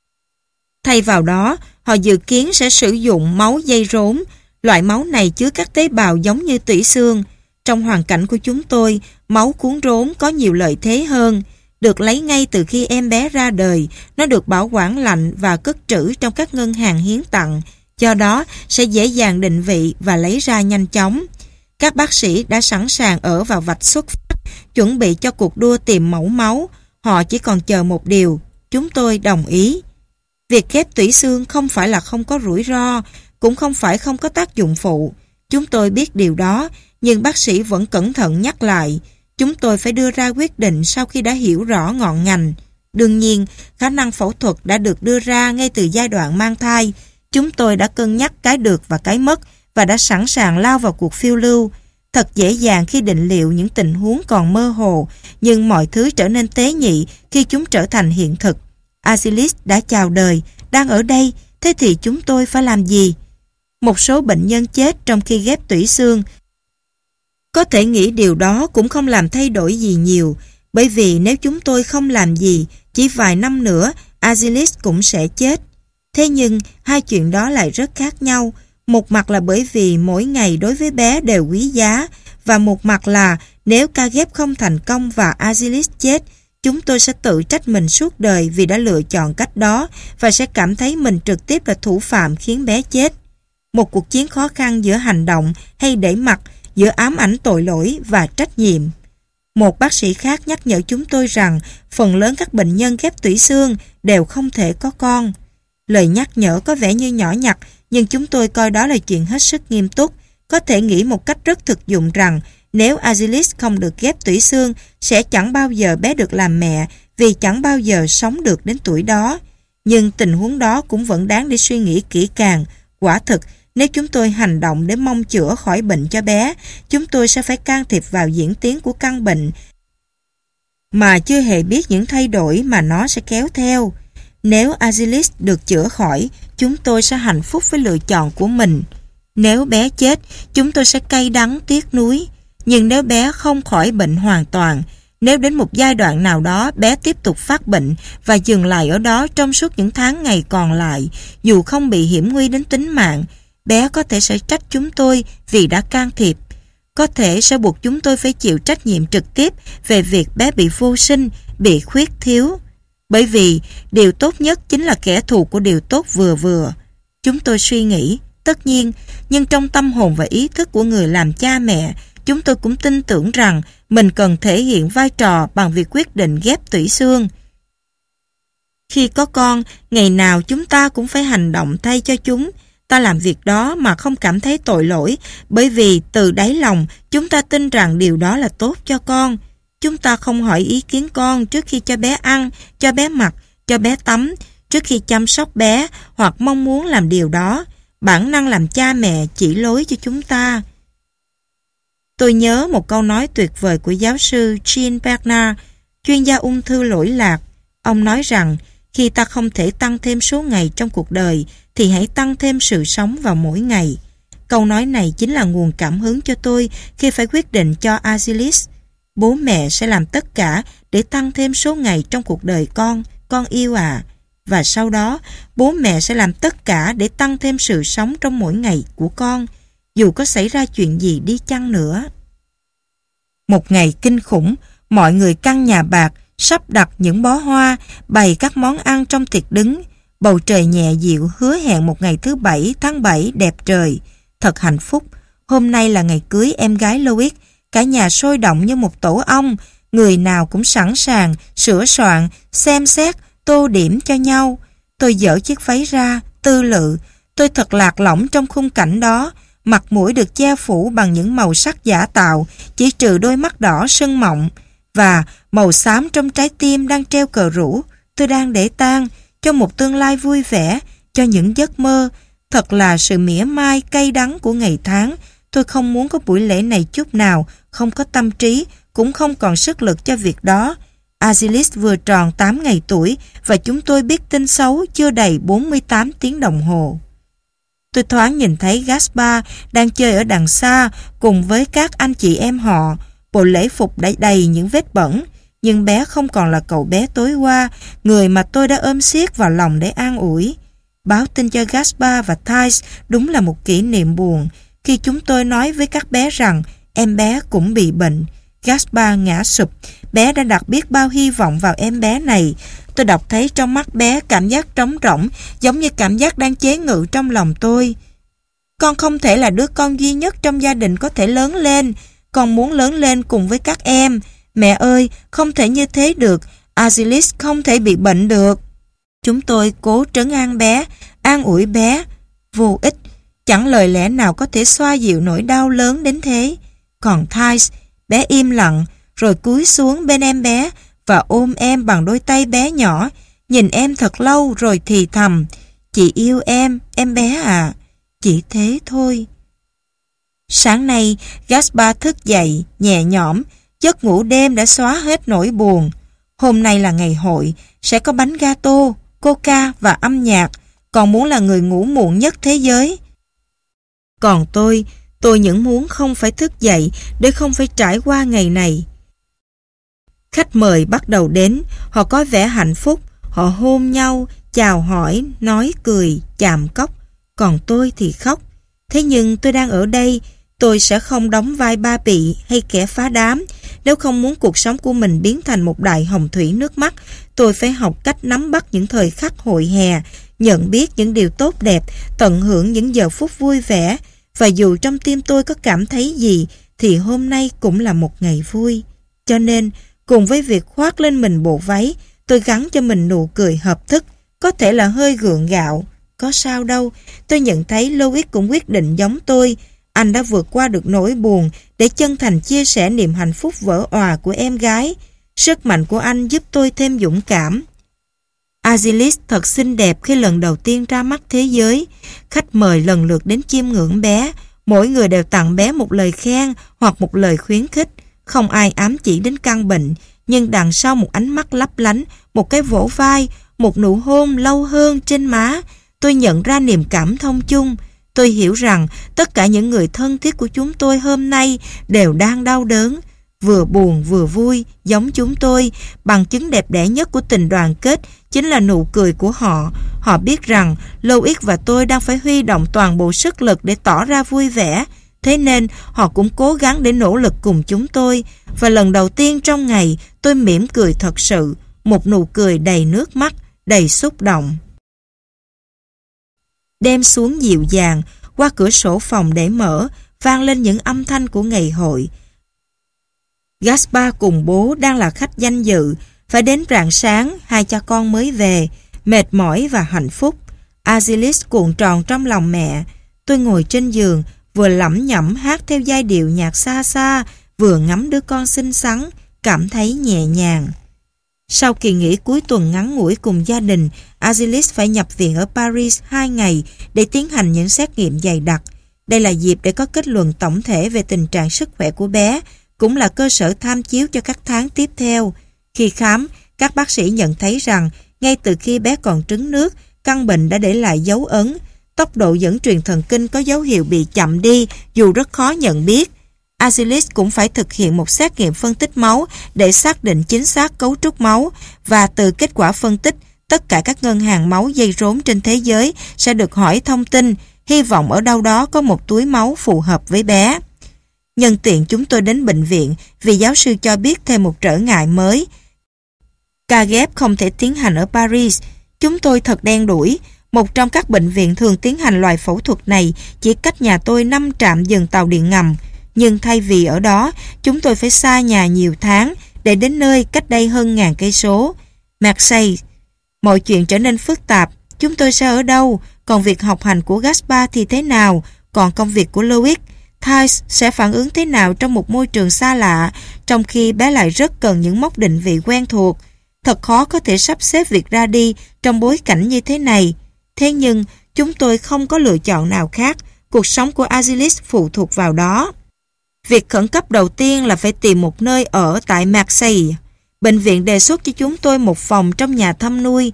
Thay vào đó, họ dự kiến sẽ sử dụng máu dây rốn. Loại máu này chứa các tế bào giống như tủy xương. Trong hoàn cảnh của chúng tôi, máu cuốn rốn có nhiều lợi thế hơn. Được lấy ngay từ khi em bé ra đời, nó được bảo quản lạnh và cất trữ trong các ngân hàng hiến tặng. Do đó, sẽ dễ dàng định vị và lấy ra nhanh chóng. Các bác sĩ đã sẵn sàng ở vào vạch xuất phát, chuẩn bị cho cuộc đua tìm mẫu máu. Họ chỉ còn chờ một điều, chúng tôi đồng ý. Việc ghép tủy xương không phải là không có rủi ro, cũng không phải không có tác dụng phụ. Chúng tôi biết điều đó, nhưng bác sĩ vẫn cẩn thận nhắc lại. Chúng tôi phải đưa ra quyết định sau khi đã hiểu rõ ngọn ngành. Đương nhiên, khả năng phẫu thuật đã được đưa ra ngay từ giai đoạn mang thai. Chúng tôi đã cân nhắc cái được và cái mất và đã sẵn sàng lao vào cuộc phiêu lưu. Thật dễ dàng khi định liệu những tình huống còn mơ hồ, nhưng mọi thứ trở nên tế nhị khi chúng trở thành hiện thực. Agilis đã chào đời, đang ở đây, thế thì chúng tôi phải làm gì? Một số bệnh nhân chết trong khi ghép tủy xương. Có thể nghĩ điều đó cũng không làm thay đổi gì nhiều, bởi vì nếu chúng tôi không làm gì, chỉ vài năm nữa, Agilis cũng sẽ chết. Thế nhưng, hai chuyện đó lại rất khác nhau. Một mặt là bởi vì mỗi ngày đối với bé đều quý giá, và một mặt là nếu ca ghép không thành công và Agilis chết, chúng tôi sẽ tự trách mình suốt đời vì đã lựa chọn cách đó và sẽ cảm thấy mình trực tiếp là thủ phạm khiến bé chết. Một cuộc chiến khó khăn giữa hành động hay để mặc, giữa ám ảnh tội lỗi và trách nhiệm. Một bác sĩ khác nhắc nhở chúng tôi rằng phần lớn các bệnh nhân ghép tủy xương đều không thể có con. Lời nhắc nhở có vẻ như nhỏ nhặt, nhưng chúng tôi coi đó là chuyện hết sức nghiêm túc. Có thể nghĩ một cách rất thực dụng rằng nếu Agilis không được ghép tủy xương, sẽ chẳng bao giờ bé được làm mẹ vì chẳng bao giờ sống được đến tuổi đó. Nhưng tình huống đó cũng vẫn đáng để suy nghĩ kỹ càng. Quả thực, nếu chúng tôi hành động để mong chữa khỏi bệnh cho bé, chúng tôi sẽ phải can thiệp vào diễn tiến của căn bệnh mà chưa hề biết những thay đổi mà nó sẽ kéo theo. Nếu Agilis được chữa khỏi, chúng tôi sẽ hạnh phúc với lựa chọn của mình. Nếu bé chết, chúng tôi sẽ cay đắng tiếc nuối. Nhưng nếu bé không khỏi bệnh hoàn toàn, nếu đến một giai đoạn nào đó bé tiếp tục phát bệnh và dừng lại ở đó trong suốt những tháng ngày còn lại, dù không bị hiểm nguy đến tính mạng, bé có thể sẽ trách chúng tôi vì đã can thiệp. Có thể sẽ buộc chúng tôi phải chịu trách nhiệm trực tiếp về việc bé bị vô sinh, bị khuyết thiếu. Bởi vì điều tốt nhất chính là kẻ thù của điều tốt vừa vừa. Chúng tôi suy nghĩ, tất nhiên, nhưng trong tâm hồn và ý thức của người làm cha mẹ, chúng tôi cũng tin tưởng rằng mình cần thể hiện vai trò bằng việc quyết định ghép tủy xương. Khi có con, ngày nào chúng ta cũng phải hành động thay cho chúng. Ta làm việc đó mà không cảm thấy tội lỗi, bởi vì từ đáy lòng chúng ta tin rằng điều đó là tốt cho con. Chúng ta không hỏi ý kiến con trước khi cho bé ăn, cho bé mặc, cho bé tắm, trước khi chăm sóc bé hoặc mong muốn làm điều đó. Bản năng làm cha mẹ chỉ lối cho chúng ta. Tôi nhớ một câu nói tuyệt vời của giáo sư Jean Bernard, chuyên gia ung thư lỗi lạc. Ông nói rằng, khi ta không thể tăng thêm số ngày trong cuộc đời, thì hãy tăng thêm sự sống vào mỗi ngày. Câu nói này chính là nguồn cảm hứng cho tôi khi phải quyết định cho Agilis. Bố mẹ sẽ làm tất cả để tăng thêm số ngày trong cuộc đời con, con yêu à. Và sau đó, bố mẹ sẽ làm tất cả để tăng thêm sự sống trong mỗi ngày của con, dù có xảy ra chuyện gì đi chăng nữa. Một ngày kinh khủng, mọi người căn nhà bạc, sắp đặt những bó hoa, bày các món ăn trong tiệc đứng. Bầu trời nhẹ dịu hứa hẹn một ngày thứ bảy tháng bảy đẹp trời. Thật hạnh phúc. Hôm nay là ngày cưới em gái Louis. Cả nhà sôi động như một tổ ong. Người nào cũng sẵn sàng, sửa soạn, xem xét, tô điểm cho nhau. Tôi dỡ chiếc váy ra, tư lự. Tôi thật lạc lõng trong khung cảnh đó. Mặt mũi được che phủ bằng những màu sắc giả tạo, chỉ trừ đôi mắt đỏ sưng mọng. Và màu xám trong trái tim đang treo cờ rủ. Tôi đang để tang cho một tương lai vui vẻ, cho những giấc mơ. Thật là sự mỉa mai cay đắng của ngày tháng. Tôi không muốn có buổi lễ này chút nào, không có tâm trí, cũng không còn sức lực cho việc đó. Azilis vừa tròn tám ngày tuổi và chúng tôi biết tin xấu chưa đầy bốn mươi tám tiếng đồng hồ. Tôi thoáng nhìn thấy Gaspar đang chơi ở đằng xa cùng với các anh chị em họ. Bộ lễ phục đã đầy những vết bẩn, nhưng bé không còn là cậu bé tối qua, người mà tôi đã ôm siết vào lòng để an ủi. Báo tin cho Gaspar và Thais đúng là một kỷ niệm buồn. Khi chúng tôi nói với các bé rằng em bé cũng bị bệnh, Gaspar ngã sụp. Bé đã đặt biết bao hy vọng vào em bé này. Tôi đọc thấy trong mắt bé cảm giác trống rỗng, giống như cảm giác đang chế ngự trong lòng tôi. Con không thể là đứa con duy nhất trong gia đình có thể lớn lên. Con muốn lớn lên cùng với các em. Mẹ ơi, không thể như thế được. Azilis không thể bị bệnh được. Chúng tôi cố trấn an bé, an ủi bé. Vô ích, chẳng lời lẽ nào có thể xoa dịu nỗi đau lớn đến thế. Còn Thais, bé im lặng, rồi cúi xuống bên em bé và ôm em bằng đôi tay bé nhỏ, nhìn em thật lâu rồi thì thầm, chị yêu em, em bé à, chỉ thế thôi. Sáng nay, Gaspar thức dậy, nhẹ nhõm, giấc ngủ đêm đã xóa hết nỗi buồn. Hôm nay là ngày hội, sẽ có bánh gato, coca và âm nhạc, còn muốn là người ngủ muộn nhất thế giới. Còn tôi, tôi những muốn không phải thức dậy để không phải trải qua ngày này. Khách mời bắt đầu đến, họ có vẻ hạnh phúc, họ hôn nhau, chào hỏi, nói cười, chạm cốc. Còn tôi thì khóc. Thế nhưng tôi đang ở đây, tôi sẽ không đóng vai ba bị hay kẻ phá đám. Nếu không muốn cuộc sống của mình biến thành một đại hồng thủy nước mắt, tôi phải học cách nắm bắt những thời khắc hội hè, nhận biết những điều tốt đẹp, tận hưởng những giờ phút vui vẻ. Và dù trong tim tôi có cảm thấy gì, thì hôm nay cũng là một ngày vui. Cho nên, cùng với việc khoác lên mình bộ váy, tôi gắn cho mình nụ cười hợp thức, có thể là hơi gượng gạo. Có sao đâu, tôi nhận thấy Louis cũng quyết định giống tôi. Anh đã vượt qua được nỗi buồn để chân thành chia sẻ niềm hạnh phúc vỡ òa của em gái. Sức mạnh của anh giúp tôi thêm dũng cảm. Azilis thật xinh đẹp khi lần đầu tiên ra mắt thế giới. Khách mời lần lượt đến chiêm ngưỡng bé. Mỗi người đều tặng bé một lời khen hoặc một lời khuyến khích. Không ai ám chỉ đến căn bệnh, nhưng đằng sau một ánh mắt lấp lánh, một cái vỗ vai, một nụ hôn lâu hơn trên má, tôi nhận ra niềm cảm thông chung. Tôi hiểu rằng tất cả những người thân thiết của chúng tôi hôm nay đều đang đau đớn, vừa buồn vừa vui, giống chúng tôi. Bằng chứng đẹp đẽ nhất của tình đoàn kết chính là nụ cười của họ. Họ biết rằng Louis và tôi đang phải huy động toàn bộ sức lực để tỏ ra vui vẻ. Thế nên họ cũng cố gắng để nỗ lực cùng chúng tôi. Và lần đầu tiên trong ngày, tôi mỉm cười thật sự, một nụ cười đầy nước mắt, đầy xúc động. Đêm xuống dịu dàng, qua cửa sổ phòng để mở, vang lên những âm thanh của ngày hội. Gaspar cùng bố đang là khách danh dự, phải đến rạng sáng, hai cha con mới về, mệt mỏi và hạnh phúc. Azilis cuộn tròn trong lòng mẹ. Tôi ngồi trên giường, vừa lẩm nhẩm hát theo giai điệu nhạc xa xa, vừa ngắm đứa con xinh xắn, cảm thấy nhẹ nhàng. Sau kỳ nghỉ cuối tuần ngắn ngủi cùng gia đình, Azilis phải nhập viện ở Paris hai ngày để tiến hành những xét nghiệm dày đặc. Đây là dịp để có kết luận tổng thể về tình trạng sức khỏe của bé, cũng là cơ sở tham chiếu cho các tháng tiếp theo. Khi khám, các bác sĩ nhận thấy rằng ngay từ khi bé còn trứng nước, căn bệnh đã để lại dấu ấn. Tốc độ dẫn truyền thần kinh có dấu hiệu bị chậm đi dù rất khó nhận biết. Azilis cũng phải thực hiện một xét nghiệm phân tích máu để xác định chính xác cấu trúc máu, và từ kết quả phân tích, tất cả các ngân hàng máu dây rốn trên thế giới sẽ được hỏi thông tin, hy vọng ở đâu đó có một túi máu phù hợp với bé. Nhân tiện chúng tôi đến bệnh viện vì giáo sư cho biết thêm một trở ngại mới. Ca ghép không thể tiến hành ở Paris. Chúng tôi thật đen đủi. Một trong các bệnh viện thường tiến hành loại phẫu thuật này chỉ cách nhà tôi năm trạm dừng tàu điện ngầm. Nhưng thay vì ở đó, chúng tôi phải xa nhà nhiều tháng để đến nơi cách đây hơn ngàn cây số. Marseille. Mọi chuyện trở nên phức tạp. Chúng tôi sẽ ở đâu? Còn việc học hành của Gaspar thì thế nào? Còn công việc của Louis? Thais sẽ phản ứng thế nào trong một môi trường xa lạ, trong khi bé lại rất cần những mốc định vị quen thuộc? Thật khó có thể sắp xếp việc ra đi trong bối cảnh như thế này. Thế nhưng, chúng tôi không có lựa chọn nào khác. Cuộc sống của Azilis phụ thuộc vào đó. Việc khẩn cấp đầu tiên là phải tìm một nơi ở tại Marseille. Bệnh viện đề xuất cho chúng tôi một phòng trong nhà thăm nuôi,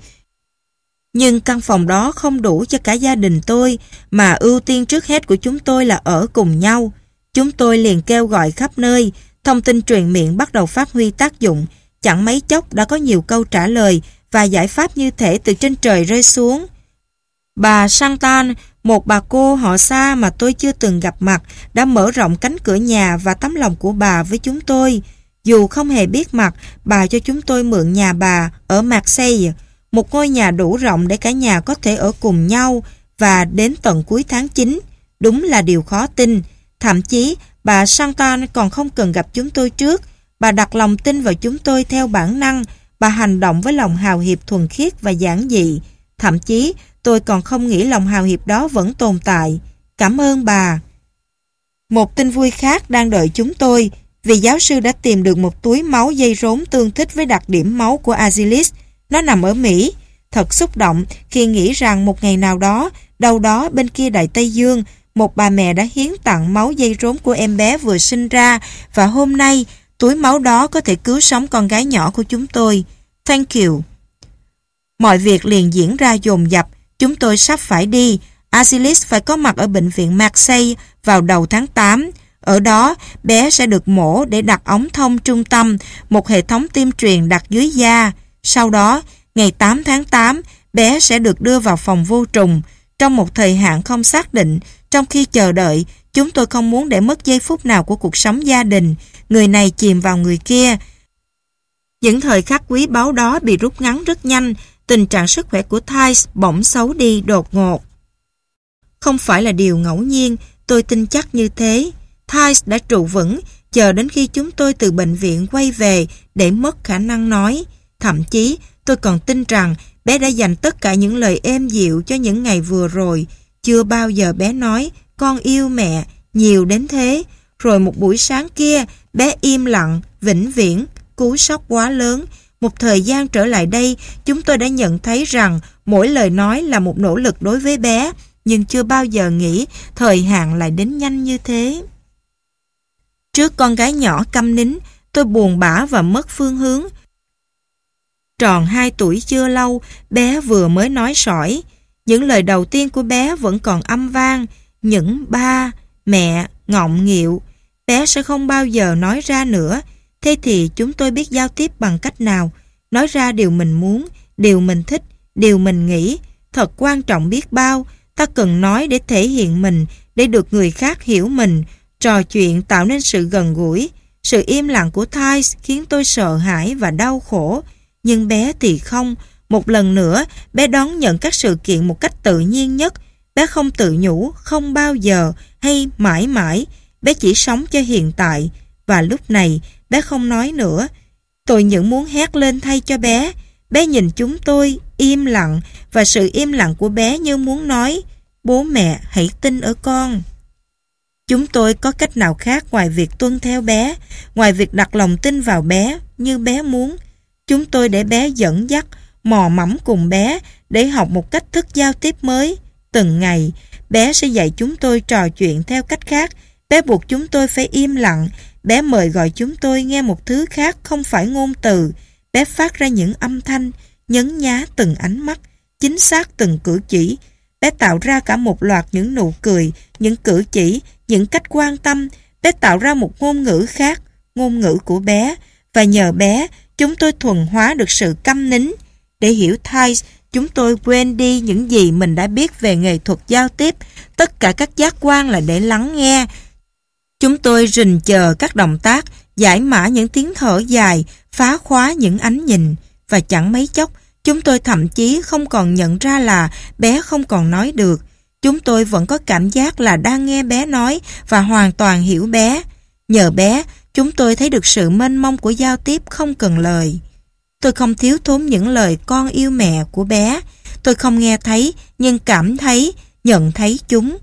nhưng căn phòng đó không đủ cho cả gia đình tôi, mà ưu tiên trước hết của chúng tôi là ở cùng nhau. Chúng tôi liền kêu gọi khắp nơi, thông tin truyền miệng bắt đầu phát huy tác dụng. Chẳng mấy chốc đã có nhiều câu trả lời và giải pháp như thể từ trên trời rơi xuống. Bà Santan, một bà cô họ xa mà tôi chưa từng gặp mặt, đã mở rộng cánh cửa nhà và tấm lòng của bà với chúng tôi. Dù không hề biết mặt, bà cho chúng tôi mượn nhà bà ở Marseille, một ngôi nhà đủ rộng để cả nhà có thể ở cùng nhau, và đến tận cuối tháng chín. Đúng là điều khó tin. Thậm chí, bà Santan còn không cần gặp chúng tôi trước. Bà đặt lòng tin vào chúng tôi theo bản năng. Bà hành động với lòng hào hiệp thuần khiết và giản dị. Thậm chí, tôi còn không nghĩ lòng hào hiệp đó vẫn tồn tại. Cảm ơn bà. Một tin vui khác đang đợi chúng tôi, vì giáo sư đã tìm được một túi máu dây rốn tương thích với đặc điểm máu của Agilis. Nó nằm ở Mỹ. Thật xúc động khi nghĩ rằng một ngày nào đó, đâu đó bên kia Đại Tây Dương, một bà mẹ đã hiến tặng máu dây rốn của em bé vừa sinh ra, và hôm nay, túi máu đó có thể cứu sống con gái nhỏ của chúng tôi. Thank you. Mọi việc liền diễn ra dồn dập. Chúng tôi sắp phải đi. Agilis phải có mặt ở bệnh viện Marseille vào đầu tháng tám. Ở đó, bé sẽ được mổ để đặt ống thông trung tâm, một hệ thống tiêm truyền đặt dưới da. Sau đó, ngày tám tháng tám, bé sẽ được đưa vào phòng vô trùng. Trong một thời hạn không xác định, trong khi chờ đợi, chúng tôi không muốn để mất giây phút nào của cuộc sống gia đình. Người này chìm vào người kia. Những thời khắc quý báu đó bị rút ngắn rất nhanh. Tình trạng sức khỏe của Thais bỗng xấu đi đột ngột. Không phải là điều ngẫu nhiên, tôi tin chắc như thế. Thais đã trụ vững, chờ đến khi chúng tôi từ bệnh viện quay về để mất khả năng nói. Thậm chí, tôi còn tin rằng bé đã dành tất cả những lời êm dịu cho những ngày vừa rồi. Chưa bao giờ bé nói, con yêu mẹ, nhiều đến thế. Rồi một buổi sáng kia, bé im lặng, vĩnh viễn, cú sốc quá lớn. Một thời gian trở lại đây, chúng tôi đã nhận thấy rằng mỗi lời nói là một nỗ lực đối với bé, nhưng chưa bao giờ nghĩ thời hạn lại đến nhanh như thế. Trước con gái nhỏ câm nín, tôi buồn bã và mất phương hướng. Tròn hai tuổi chưa lâu, bé vừa mới nói sỏi. Những lời đầu tiên của bé vẫn còn âm vang, những ba, mẹ, ngọng nghịu. Bé sẽ không bao giờ nói ra nữa. Thế thì chúng tôi biết giao tiếp bằng cách nào? Nói ra điều mình muốn, điều mình thích, điều mình nghĩ. Thật quan trọng biết bao. Ta cần nói để thể hiện mình, để được người khác hiểu mình. Trò chuyện tạo nên sự gần gũi. Sự im lặng của Thais khiến tôi sợ hãi và đau khổ. Nhưng bé thì không. Một lần nữa, bé đón nhận các sự kiện một cách tự nhiên nhất. Bé không tự nhủ, không bao giờ, hay mãi mãi. Bé chỉ sống cho hiện tại. Và lúc này, bé không nói nữa. Tôi những muốn hét lên thay cho bé. Bé nhìn chúng tôi, im lặng. Và sự im lặng của bé như muốn nói, bố mẹ hãy tin ở con. Chúng tôi có cách nào khác ngoài việc tuân theo bé, ngoài việc đặt lòng tin vào bé như bé muốn. Chúng tôi để bé dẫn dắt, mò mẫm cùng bé để học một cách thức giao tiếp mới. Từng ngày, bé sẽ dạy chúng tôi trò chuyện theo cách khác. Bé buộc chúng tôi phải im lặng. Bé mời gọi chúng tôi nghe một thứ khác không phải ngôn từ. Bé phát ra những âm thanh, nhấn nhá từng ánh mắt, chính xác từng cử chỉ. Bé tạo ra cả một loạt những nụ cười, những cử chỉ, những cách quan tâm. Bé tạo ra một ngôn ngữ khác, ngôn ngữ của bé. Và nhờ bé, chúng tôi thuần hóa được sự câm nín. Để hiểu Thais, chúng tôi quên đi những gì mình đã biết về nghệ thuật giao tiếp. Tất cả các giác quan là để lắng nghe. Chúng tôi rình chờ các động tác, giải mã những tiếng thở dài, phá khóa những ánh nhìn. Và chẳng mấy chốc, chúng tôi thậm chí không còn nhận ra là bé không còn nói được. Chúng tôi vẫn có cảm giác là đang nghe bé nói và hoàn toàn hiểu bé. Nhờ bé, chúng tôi thấy được sự mênh mông của giao tiếp không cần lời. Tôi không thiếu thốn những lời con yêu mẹ của bé. Tôi không nghe thấy, nhưng cảm thấy, nhận thấy chúng.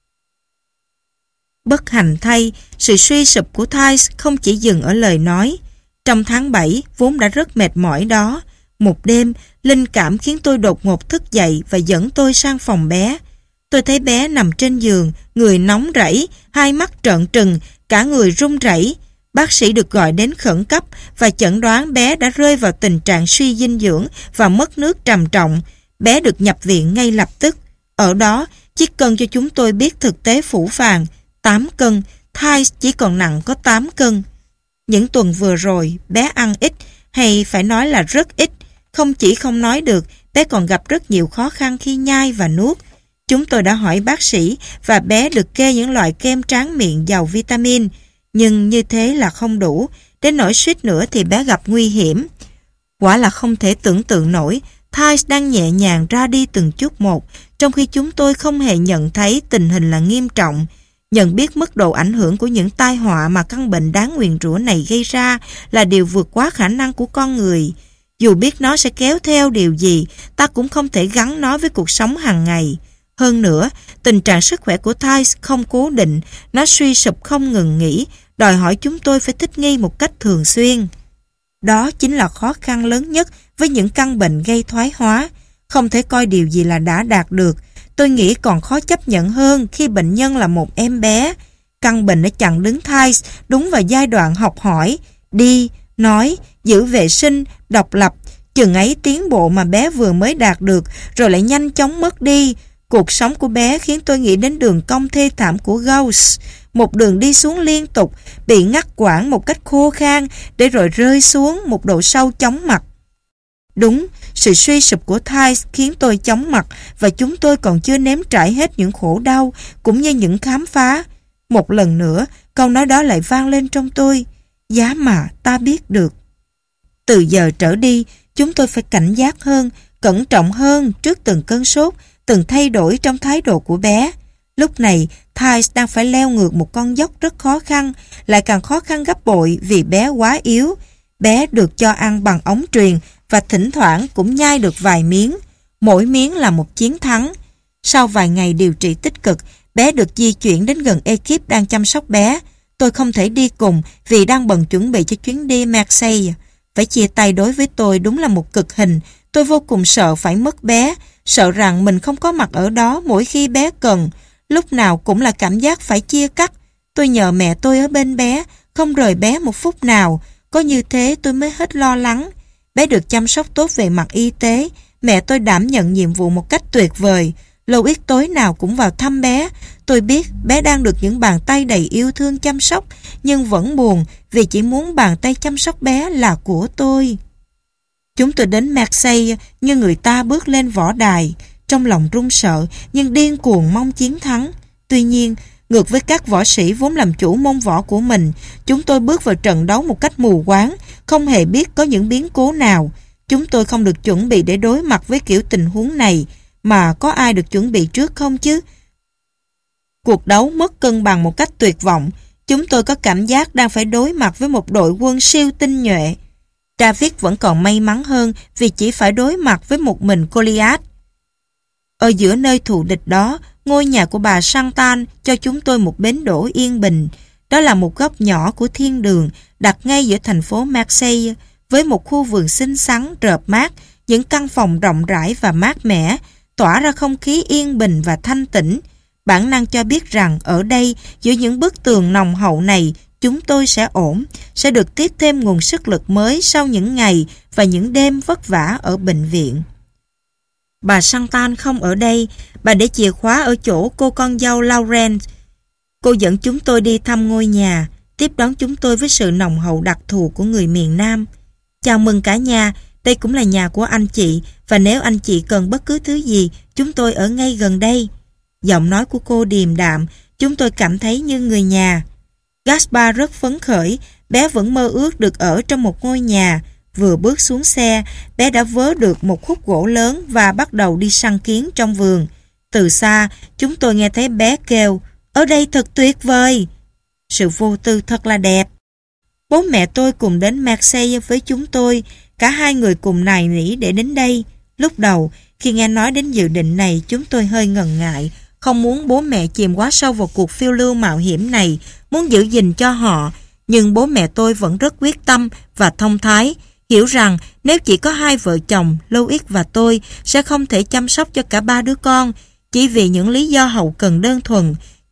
Bất hạnh thay, sự suy sụp của Thais không chỉ dừng ở lời nói. Trong tháng bảy, vốn đã rất mệt mỏi đó, một đêm, linh cảm khiến tôi đột ngột thức dậy và dẫn tôi sang phòng bé. Tôi thấy bé nằm trên giường, người nóng rẫy, hai mắt trợn trừng, cả người run rẩy. Bác sĩ được gọi đến khẩn cấp và chẩn đoán bé đã rơi vào tình trạng suy dinh dưỡng và mất nước trầm trọng. Bé được nhập viện ngay lập tức. Ở đó, chiếc cân cho chúng tôi biết thực tế phũ phàng, tám cân, Thais chỉ còn nặng có tám cân. Những tuần vừa rồi, bé ăn ít, hay phải nói là rất ít. Không chỉ không nói được, bé còn gặp rất nhiều khó khăn khi nhai và nuốt. Chúng tôi đã hỏi bác sĩ và bé được kê những loại kem tráng miệng giàu vitamin. Nhưng như thế là không đủ, đến nỗi suýt nữa thì bé gặp nguy hiểm. Quả là không thể tưởng tượng nổi, Thais đang nhẹ nhàng ra đi từng chút một, trong khi chúng tôi không hề nhận thấy tình hình là nghiêm trọng. Nhận biết mức độ ảnh hưởng của những tai họa mà căn bệnh đáng nguyền rủa này gây ra là điều vượt quá khả năng của con người. Dù biết nó sẽ kéo theo điều gì, ta cũng không thể gắn nó với cuộc sống hàng ngày. Hơn nữa, tình trạng sức khỏe của Thais không cố định, nó suy sụp không ngừng nghỉ, đòi hỏi chúng tôi phải thích nghi một cách thường xuyên. Đó chính là khó khăn lớn nhất với những căn bệnh gây thoái hóa. Không thể coi điều gì là đã đạt được. Tôi nghĩ còn khó chấp nhận hơn khi bệnh nhân là một em bé. Căn bệnh đã chặn đứng Thais đúng vào giai đoạn học hỏi, đi, nói, giữ vệ sinh, độc lập. Chừng ấy tiến bộ mà bé vừa mới đạt được rồi lại nhanh chóng mất đi. Cuộc sống của bé khiến tôi nghĩ đến đường cong thê thảm của Gauss, một đường đi xuống liên tục, bị ngắt quãng một cách khô khan để rồi rơi xuống một độ sâu chóng mặt. Đúng, sự suy sụp của Thais khiến tôi chóng mặt và chúng tôi còn chưa nếm trải hết những khổ đau cũng như những khám phá. Một lần nữa, câu nói đó lại vang lên trong tôi, giá mà ta biết được. Từ giờ trở đi, chúng tôi phải cảnh giác hơn, cẩn trọng hơn trước từng cơn sốt, từng thay đổi trong thái độ của bé. Lúc này, Thais đang phải leo ngược một con dốc rất khó khăn, lại càng khó khăn gấp bội vì bé quá yếu. Bé được cho ăn bằng ống truyền và thỉnh thoảng cũng nhai được vài miếng. Mỗi miếng là một chiến thắng. Sau vài ngày điều trị tích cực, bé được di chuyển đến gần ekip đang chăm sóc bé. Tôi không thể đi cùng vì đang bận chuẩn bị cho chuyến đi Marseille. Phải chia tay đối với tôi đúng là một cực hình. Tôi vô cùng sợ phải mất bé, sợ rằng mình không có mặt ở đó mỗi khi bé cần. Lúc nào cũng là cảm giác phải chia cắt. Tôi nhờ mẹ tôi ở bên bé, không rời bé một phút nào. Có như thế tôi mới hết lo lắng. Bé được chăm sóc tốt về mặt y tế. Mẹ tôi đảm nhận nhiệm vụ một cách tuyệt vời. Louis tối nào cũng vào thăm bé. Tôi biết bé đang được những bàn tay đầy yêu thương chăm sóc, nhưng vẫn buồn vì chỉ muốn bàn tay chăm sóc bé là của tôi. Chúng tôi đến Marseille như người ta bước lên võ đài, trong lòng run sợ nhưng điên cuồng mong chiến thắng. Tuy nhiên, ngược với các võ sĩ vốn làm chủ môn võ của mình, chúng tôi bước vào trận đấu một cách mù quáng, không hề biết có những biến cố nào. Chúng tôi không được chuẩn bị để đối mặt với kiểu tình huống này, mà có ai được chuẩn bị trước không chứ? Cuộc đấu mất cân bằng một cách tuyệt vọng. Chúng tôi có cảm giác đang phải đối mặt với một đội quân siêu tinh nhuệ. David vẫn còn may mắn hơn vì chỉ phải đối mặt với một mình Goliath. Ở giữa nơi thù địch đó, ngôi nhà của bà Chantal cho chúng tôi một bến đỗ yên bình. Đó là một góc nhỏ của thiên đường đặt ngay giữa thành phố Marseille, với một khu vườn xinh xắn, rợp mát, những căn phòng rộng rãi và mát mẻ, tỏa ra không khí yên bình và thanh tĩnh. Bản năng cho biết rằng ở đây, giữa những bức tường nồng hậu này, chúng tôi sẽ ổn, sẽ được tiếp thêm nguồn sức lực mới sau những ngày và những đêm vất vả ở bệnh viện. Bà Chantal không ở đây, bà để chìa khóa ở chỗ cô con dâu Laurent. Cô dẫn chúng tôi đi thăm ngôi nhà, tiếp đón chúng tôi với sự nồng hậu đặc thù của người miền Nam. Chào mừng cả nhà, đây cũng là nhà của anh chị, và nếu anh chị cần bất cứ thứ gì, chúng tôi ở ngay gần đây. Giọng nói của cô điềm đạm, chúng tôi cảm thấy như người nhà. Gaspard rất phấn khởi, bé vẫn mơ ước được ở trong một ngôi nhà. Vừa bước xuống xe, bé đã vớ được một khúc gỗ lớn và bắt đầu đi săn kiến trong vườn. Từ xa, chúng tôi nghe thấy bé kêu, ở đây thật tuyệt vời. Sự vô tư thật là đẹp. Bố mẹ tôi cùng đến Marseille với chúng tôi, cả hai người cùng nài nỉ để đến đây. Lúc đầu, khi nghe nói đến dự định này, chúng tôi hơi ngần ngại, không muốn bố mẹ chìm quá sâu vào cuộc phiêu lưu mạo hiểm này, muốn giữ gìn cho họ. Nhưng bố mẹ tôi vẫn rất quyết tâm và thông thái, hiểu rằng nếu chỉ có hai vợ chồng, Louis và tôi, sẽ không thể chăm sóc cho cả ba đứa con, chỉ vì những lý do hậu cần đơn thuần.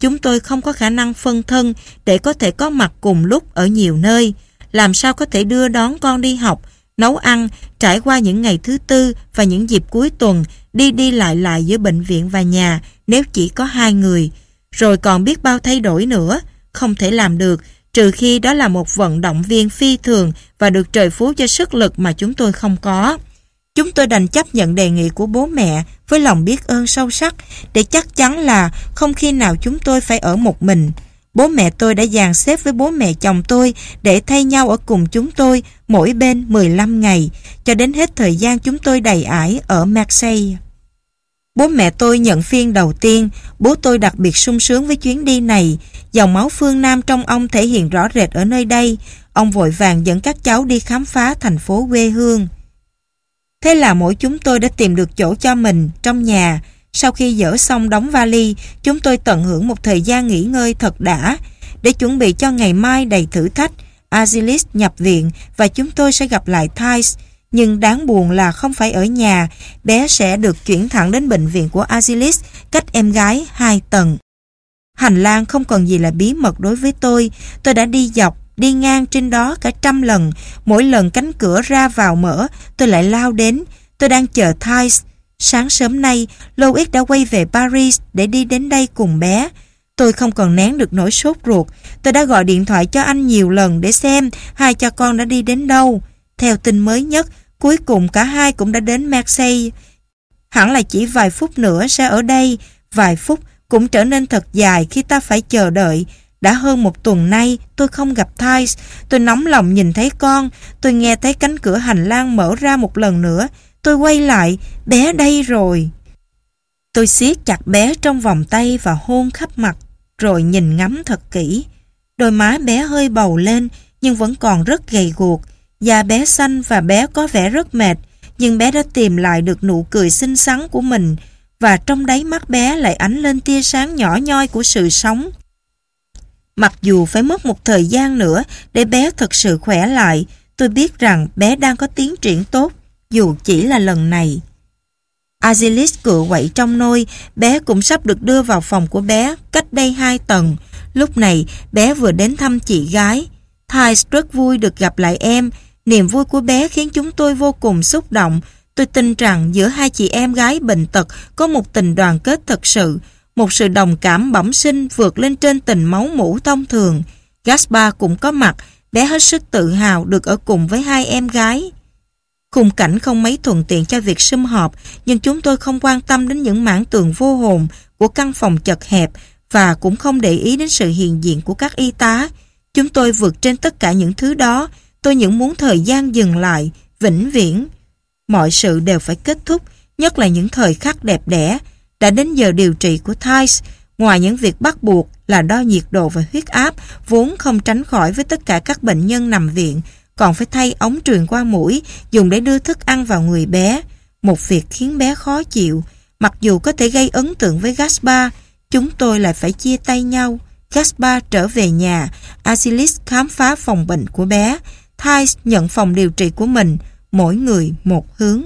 Chúng tôi không có khả năng phân thân để có thể có mặt cùng lúc ở nhiều nơi. Làm sao có thể đưa đón con đi học, nấu ăn, trải qua những ngày thứ tư và những dịp cuối tuần, đi đi lại lại giữa bệnh viện và nhà nếu chỉ có hai người. Rồi còn biết bao thay đổi nữa. Không thể làm được, trừ khi đó là một vận động viên phi thường và được trời phú cho sức lực mà chúng tôi không có. Chúng tôi đành chấp nhận đề nghị của bố mẹ với lòng biết ơn sâu sắc, để chắc chắn là không khi nào chúng tôi phải ở một mình. Bố mẹ tôi đã dàn xếp với bố mẹ chồng tôi để thay nhau ở cùng chúng tôi mỗi bên mười lăm ngày, cho đến hết thời gian chúng tôi đầy ải ở Marseille. Bố mẹ tôi nhận phiên đầu tiên. Bố tôi đặc biệt sung sướng với chuyến đi này. Dòng máu phương Nam trong ông thể hiện rõ rệt ở nơi đây. Ông vội vàng dẫn các cháu đi khám phá thành phố quê hương. Thế là mỗi chúng tôi đã tìm được chỗ cho mình trong nhà. Sau khi dỡ xong đóng vali, chúng tôi tận hưởng một thời gian nghỉ ngơi thật đã. Để chuẩn bị cho ngày mai đầy thử thách, Azilis nhập viện và chúng tôi sẽ gặp lại Thais. Nhưng đáng buồn là không phải ở nhà, bé sẽ được chuyển thẳng đến bệnh viện của Azilis, cách em gái hai tầng. Hành lang không còn gì là bí mật đối với tôi. Tôi đã đi dọc, đi ngang trên đó cả trăm lần. Mỗi lần cánh cửa ra vào mở, tôi lại lao đến. Tôi đang chờ Thais. Sáng sớm nay, Louis đã quay về Paris để đi đến đây cùng bé. Tôi không còn nén được nỗi sốt ruột. Tôi đã gọi điện thoại cho anh nhiều lần để xem hai cha con đã đi đến đâu. Theo tin mới nhất, cuối cùng cả hai cũng đã đến Marseille. Hẳn là chỉ vài phút nữa sẽ ở đây. Vài phút cũng trở nên thật dài khi ta phải chờ đợi. Đã hơn một tuần nay tôi không gặp Thais. Tôi nóng lòng nhìn thấy con. Tôi nghe thấy cánh cửa hành lang mở ra một lần nữa. Tôi quay lại, bé đây rồi. Tôi siết chặt bé trong vòng tay và hôn khắp mặt, rồi nhìn ngắm thật kỹ. Đôi má bé hơi bầu lên, nhưng vẫn còn rất gầy guộc. Da bé xanh và bé có vẻ rất mệt, nhưng bé đã tìm lại được nụ cười xinh xắn của mình, và trong đáy mắt bé lại ánh lên tia sáng nhỏ nhoi của sự sống. Mặc dù phải mất một thời gian nữa để bé thật sự khỏe lại, tôi biết rằng bé đang có tiến triển tốt, dù chỉ là lần này. Azilis cựa quậy trong nôi, bé cũng sắp được đưa vào phòng của bé, cách đây hai tầng. Lúc này, bé vừa đến thăm chị gái. Thais rất vui được gặp lại em. Niềm vui của bé khiến chúng tôi vô cùng xúc động. Tôi tin rằng giữa hai chị em gái bệnh tật có một tình đoàn kết thật sự, một sự đồng cảm bẩm sinh vượt lên trên tình máu mủ thông thường. Gaspar cũng có mặt, bé hết sức tự hào được ở cùng với hai em gái. Khung cảnh không mấy thuận tiện cho việc sum họp, nhưng chúng tôi không quan tâm đến những mảng tường vô hồn của căn phòng chật hẹp và cũng không để ý đến sự hiện diện của các y tá. Chúng tôi vượt trên tất cả những thứ đó. Tôi những muốn thời gian dừng lại, vĩnh viễn. Mọi sự đều phải kết thúc, nhất là những thời khắc đẹp đẽ. Đã đến giờ điều trị của Thais. Ngoài những việc bắt buộc là đo nhiệt độ và huyết áp, vốn không tránh khỏi với tất cả các bệnh nhân nằm viện, còn phải thay ống truyền qua mũi, dùng để đưa thức ăn vào người bé. Một việc khiến bé khó chịu. Mặc dù có thể gây ấn tượng với Gaspar, chúng tôi lại phải chia tay nhau. Gaspar trở về nhà, Azilis khám phá phòng bệnh của bé, Thais nhận phòng điều trị của mình, mỗi người một hướng.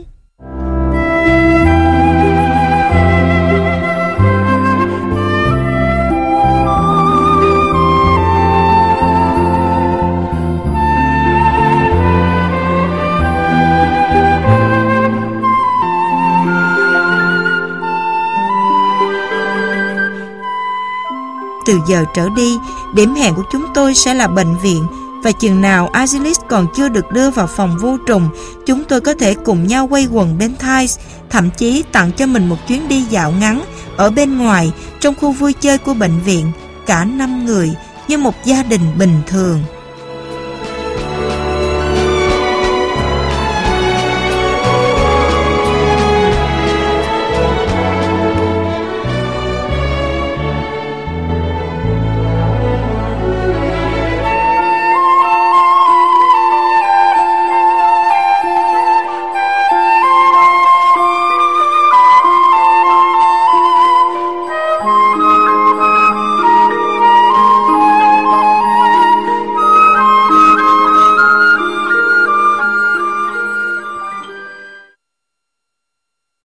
Từ giờ trở đi, điểm hẹn của chúng tôi sẽ là bệnh viện, và chừng nào Azilis còn chưa được đưa vào phòng vô trùng, chúng tôi có thể cùng nhau quây quần bên Thais, thậm chí tặng cho mình một chuyến đi dạo ngắn ở bên ngoài trong khu vui chơi của bệnh viện, cả năm người như một gia đình bình thường.